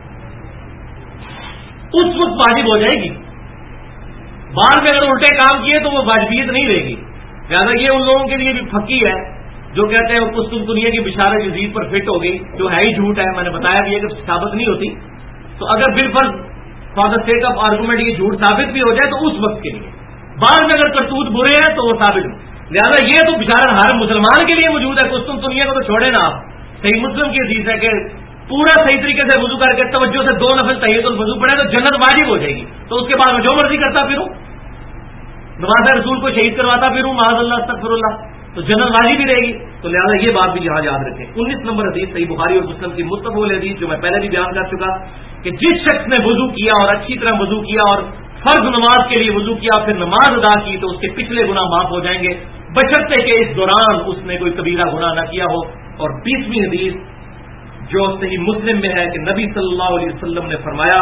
اس وقت واجب ہو جائے گی، بعد میں اگر الٹے کام کیے تو وہ واجبیت نہیں رہے گی. لہٰذا یہ ان لوگوں کے لیے بھی پھکی ہے جو کہتے ہیں قسطنطنیہ کی بشارت یزید پر فٹ ہو گئی، جو ہے ہی جھوٹ ہے. میں نے بتایا بھی ہے کہ ثابت نہیں ہوتی، تو اگر بالفرض for the sake of argument یہ جھوٹ ثابت بھی ہو جائے تو اس وقت کے لیے، بعد میں اگر کرتوت برے ہیں تو وہ ثابت ہو. لہٰذا یہ تو بشارت ہر مسلمان کے لیے موجود ہے، قسطنطنیہ کو تو چھوڑے نا آپ. صحیح مسلم کی حدیث ہے کہ پورا صحیح طریقے سے وضو کر کے توجہ سے 2 نفل تحیۃ الوضو پڑھے تو جنت واجب ہو جائے گی. تو اس کے بعد میں جو مرضی کرتا پھروں، نماز رسول کو شہید کرواتا پھروں، معاذ اللہ استغفر اللہ، تو جنت واجب ہی رہے گی. تو لہٰذا یہ بات بھی یہاں یاد رکھیں. 19 نمبر حدیث صحیح بخاری اور مسلم کی متفق حدیث جو میں پہلے بھی بیان کر چکا کہ جس شخص نے وضو کیا اور اچھی طرح وضو کیا اور فرض نماز کے لیے وضو کیا پھر نماز ادا کی تو اس کے پچھلے گناہ معاف ہو جائیں گے بشرطے کہ اس دوران اس نے کوئی کبیرہ گناہ نہ کیا ہو. اور 20ویں حدیث جو صحیح مسلم میں ہے کہ نبی صلی اللہ علیہ وسلم نے فرمایا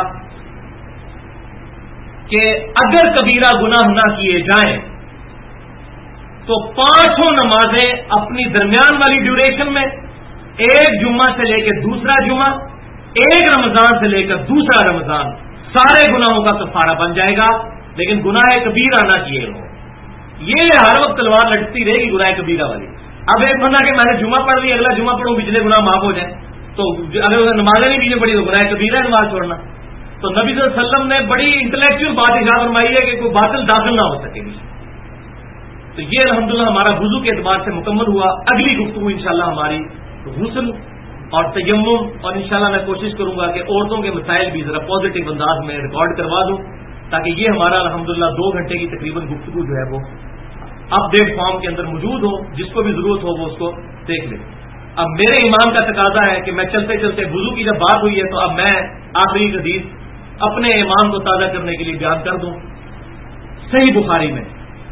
کہ اگر کبیرہ گناہ نہ کیے جائیں تو 5 نمازیں اپنی درمیان والی ڈیوریشن میں، ایک جمعہ سے لے کے دوسرا جمعہ، ایک رمضان سے لے کر دوسرا رمضان، سارے گناہوں کا کفارہ بن جائے گا، لیکن گناہ کبیرہ نہ کیے ہوں. یہ ہر وقت تلوار لٹکتی رہے گی گناہ کبیرہ والی. اب ایک بندہ کہ میں نے جمعہ پڑھ لی، اگلا جمعہ پڑھوں پچھلے گناہ معاف ہو جائیں، تو اگر نمازیں نہیں پیچھے پڑی تو گناہ کبیرہ نماز چھوڑنا. تو نبی صلی اللہ علیہ وسلم نے بڑی انٹلیکچوئل بات ارشاد فرمائی ہے کہ کوئی باطل داخل نہ ہو سکے گی. تو یہ الحمدللہ ہمارا وضو کے اعتبار سے مکمل ہوا. اگلی گفتگو انشاءاللہ ہماری غسل اور تیمم، اور انشاءاللہ میں کوشش کروں گا کہ عورتوں کے مسائل بھی ذرا پازیٹو انداز میں ریکارڈ کروا دوں تاکہ یہ ہمارا الحمدللہ 2 گھنٹے کی تقریباً گفتگو جو ہے وہ اپ ڈیٹ فارم کے اندر موجود ہو، جس کو بھی ضرورت ہو وہ اس کو دیکھ لے. اب میرے ایمان کا تقاضا ہے کہ میں چلتے چلتے وضو کی جب بات ہوئی ہے تو اب میں آخری حدیث اپنے ایمان کو تازہ کرنے کے لیے بیان کر دوں. صحیح بخاری میں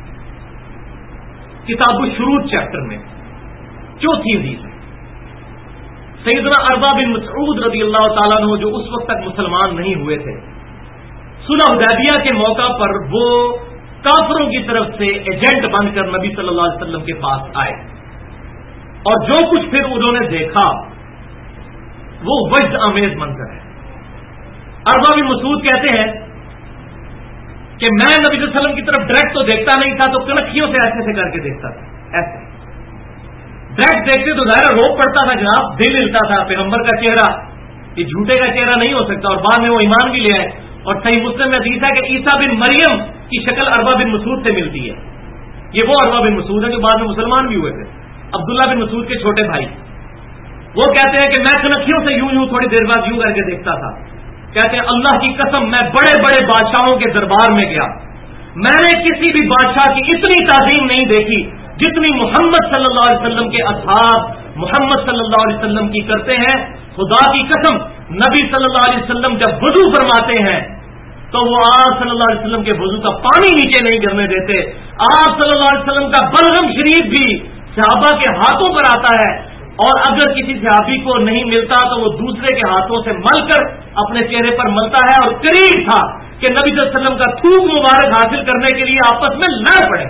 کتاب الشروط چیپٹر میں 4تھی حدیث ہے. سیدنا عربہ بن مسعود رضی اللہ تعالیٰ عنہ جو اس وقت تک مسلمان نہیں ہوئے تھے، صلح حدیبیہ کے موقع پر وہ کافروں کی طرف سے ایجنٹ بن کر نبی صلی اللہ علیہ وسلم کے پاس آئے، اور جو کچھ پھر انہوں نے دیکھا وہ وجد آمیز منظر ہے. عربہ بن مسعود کہتے ہیں کہ میں نبی صلی اللہ علیہ وسلم کی طرف ڈائریکٹ تو دیکھتا نہیں تھا، تو کنکھیوں سے ایسے کر کے دیکھتا تھا. ایسے ڈائریکٹ دیکھتے تو ظاہر روک پڑتا تھا جناب، دل ہلتا تھا. پیغمبر کا چہرہ یہ جھوٹے کا چہرہ نہیں ہو سکتا. اور بعد میں وہ ایمان بھی لے آئے. اور صحیح مسلم میں حدیث ہے کہ عیسیٰ بن مریم کی شکل عربہ بن مسعود سے ملتی ہے. یہ وہ عربہ بن مسعود ہے جو بعد میں مسلمان بھی ہوئے تھے، عبداللہ بن مسعود کے چھوٹے بھائی. وہ کہتے ہیں کہ میں کنکھیوں سے یوں تھوڑی دیر بعد یوں کر کے دیکھتا تھا. کہتے ہیں اللہ کی قسم میں بڑے بڑے بادشاہوں کے دربار میں گیا، میں نے کسی بھی بادشاہ کی اتنی تعظیم نہیں دیکھی جتنی محمد صلی اللہ علیہ وسلم کے اصحاب محمد صلی اللہ علیہ وسلم کی کرتے ہیں. خدا کی قسم نبی صلی اللہ علیہ وسلم جب وضو فرماتے ہیں تو وہ آپ صلی اللہ علیہ وسلم کے وضو کا پانی نیچے نہیں گرنے دیتے. آپ صلی اللہ علیہ وسلم کا بلغم شریف بھی صحابہ کے ہاتھوں پر آتا ہے، اور اگر کسی صحابی کو نہیں ملتا تو وہ دوسرے کے ہاتھوں سے مل کر اپنے چہرے پر ملتا ہے، اور قریب تھا کہ نبی صلی اللہ علیہ وسلم کا تھوک مبارک حاصل کرنے کے لیے آپس میں لڑ پڑے.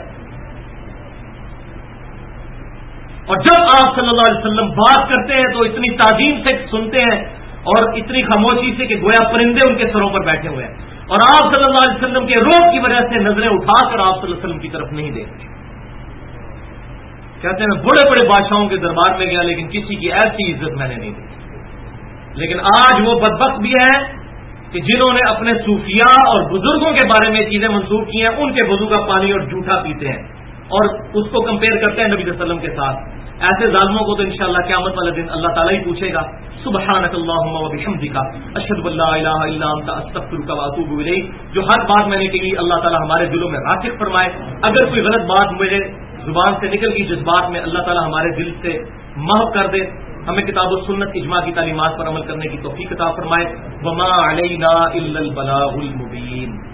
اور جب آپ صلی اللہ علیہ وسلم بات کرتے ہیں تو اتنی تعظیم سے سنتے ہیں اور اتنی خاموشی سے کہ گویا پرندے ان کے سروں پر بیٹھے ہوئے ہیں، اور آپ صلی اللہ علیہ وسلم کے روب کی وجہ سے نظریں اٹھا کر آپ صلی اللہ علیہ وسلم کی طرف نہیں دیکھتے. کہتے ہیں بڑے بڑے بادشاہوں کے دربار میں گیا لیکن کسی کی ایسی عزت میں نے نہیں دیکھی. لیکن آج وہ بدبخت بھی ہے کہ جنہوں نے اپنے صوفیاء اور بزرگوں کے بارے میں چیزیں منسوخ کی ہیں، ان کے وضو کا پانی اور جھوٹا پیتے ہیں اور اس کو کمپیئر کرتے ہیں نبی صلی اللہ علیہ وسلم کے ساتھ. ایسے ظالموں کو تو انشاءاللہ قیامت والے دن اللہ تعالیٰ ہی پوچھے گا. سبحانک اللہم و بحمدک اشہد ان لا الہ الا انت استغفرک و اتوب الیک. جو ہر بات میں نے کہی اللہ تعالیٰ ہمارے دلوں میں راسخ فرمائے. اگر کوئی غلط بات میرے زبان سے نکل گئی جس بات میں اللہ تعالیٰ ہمارے دل سے محو کر دے. ہمیں کتاب و سنت اجماع کی تعلیمات پر عمل کرنے کی توفیق عطا فرمائے. وما علینا الا البلاغ المبین.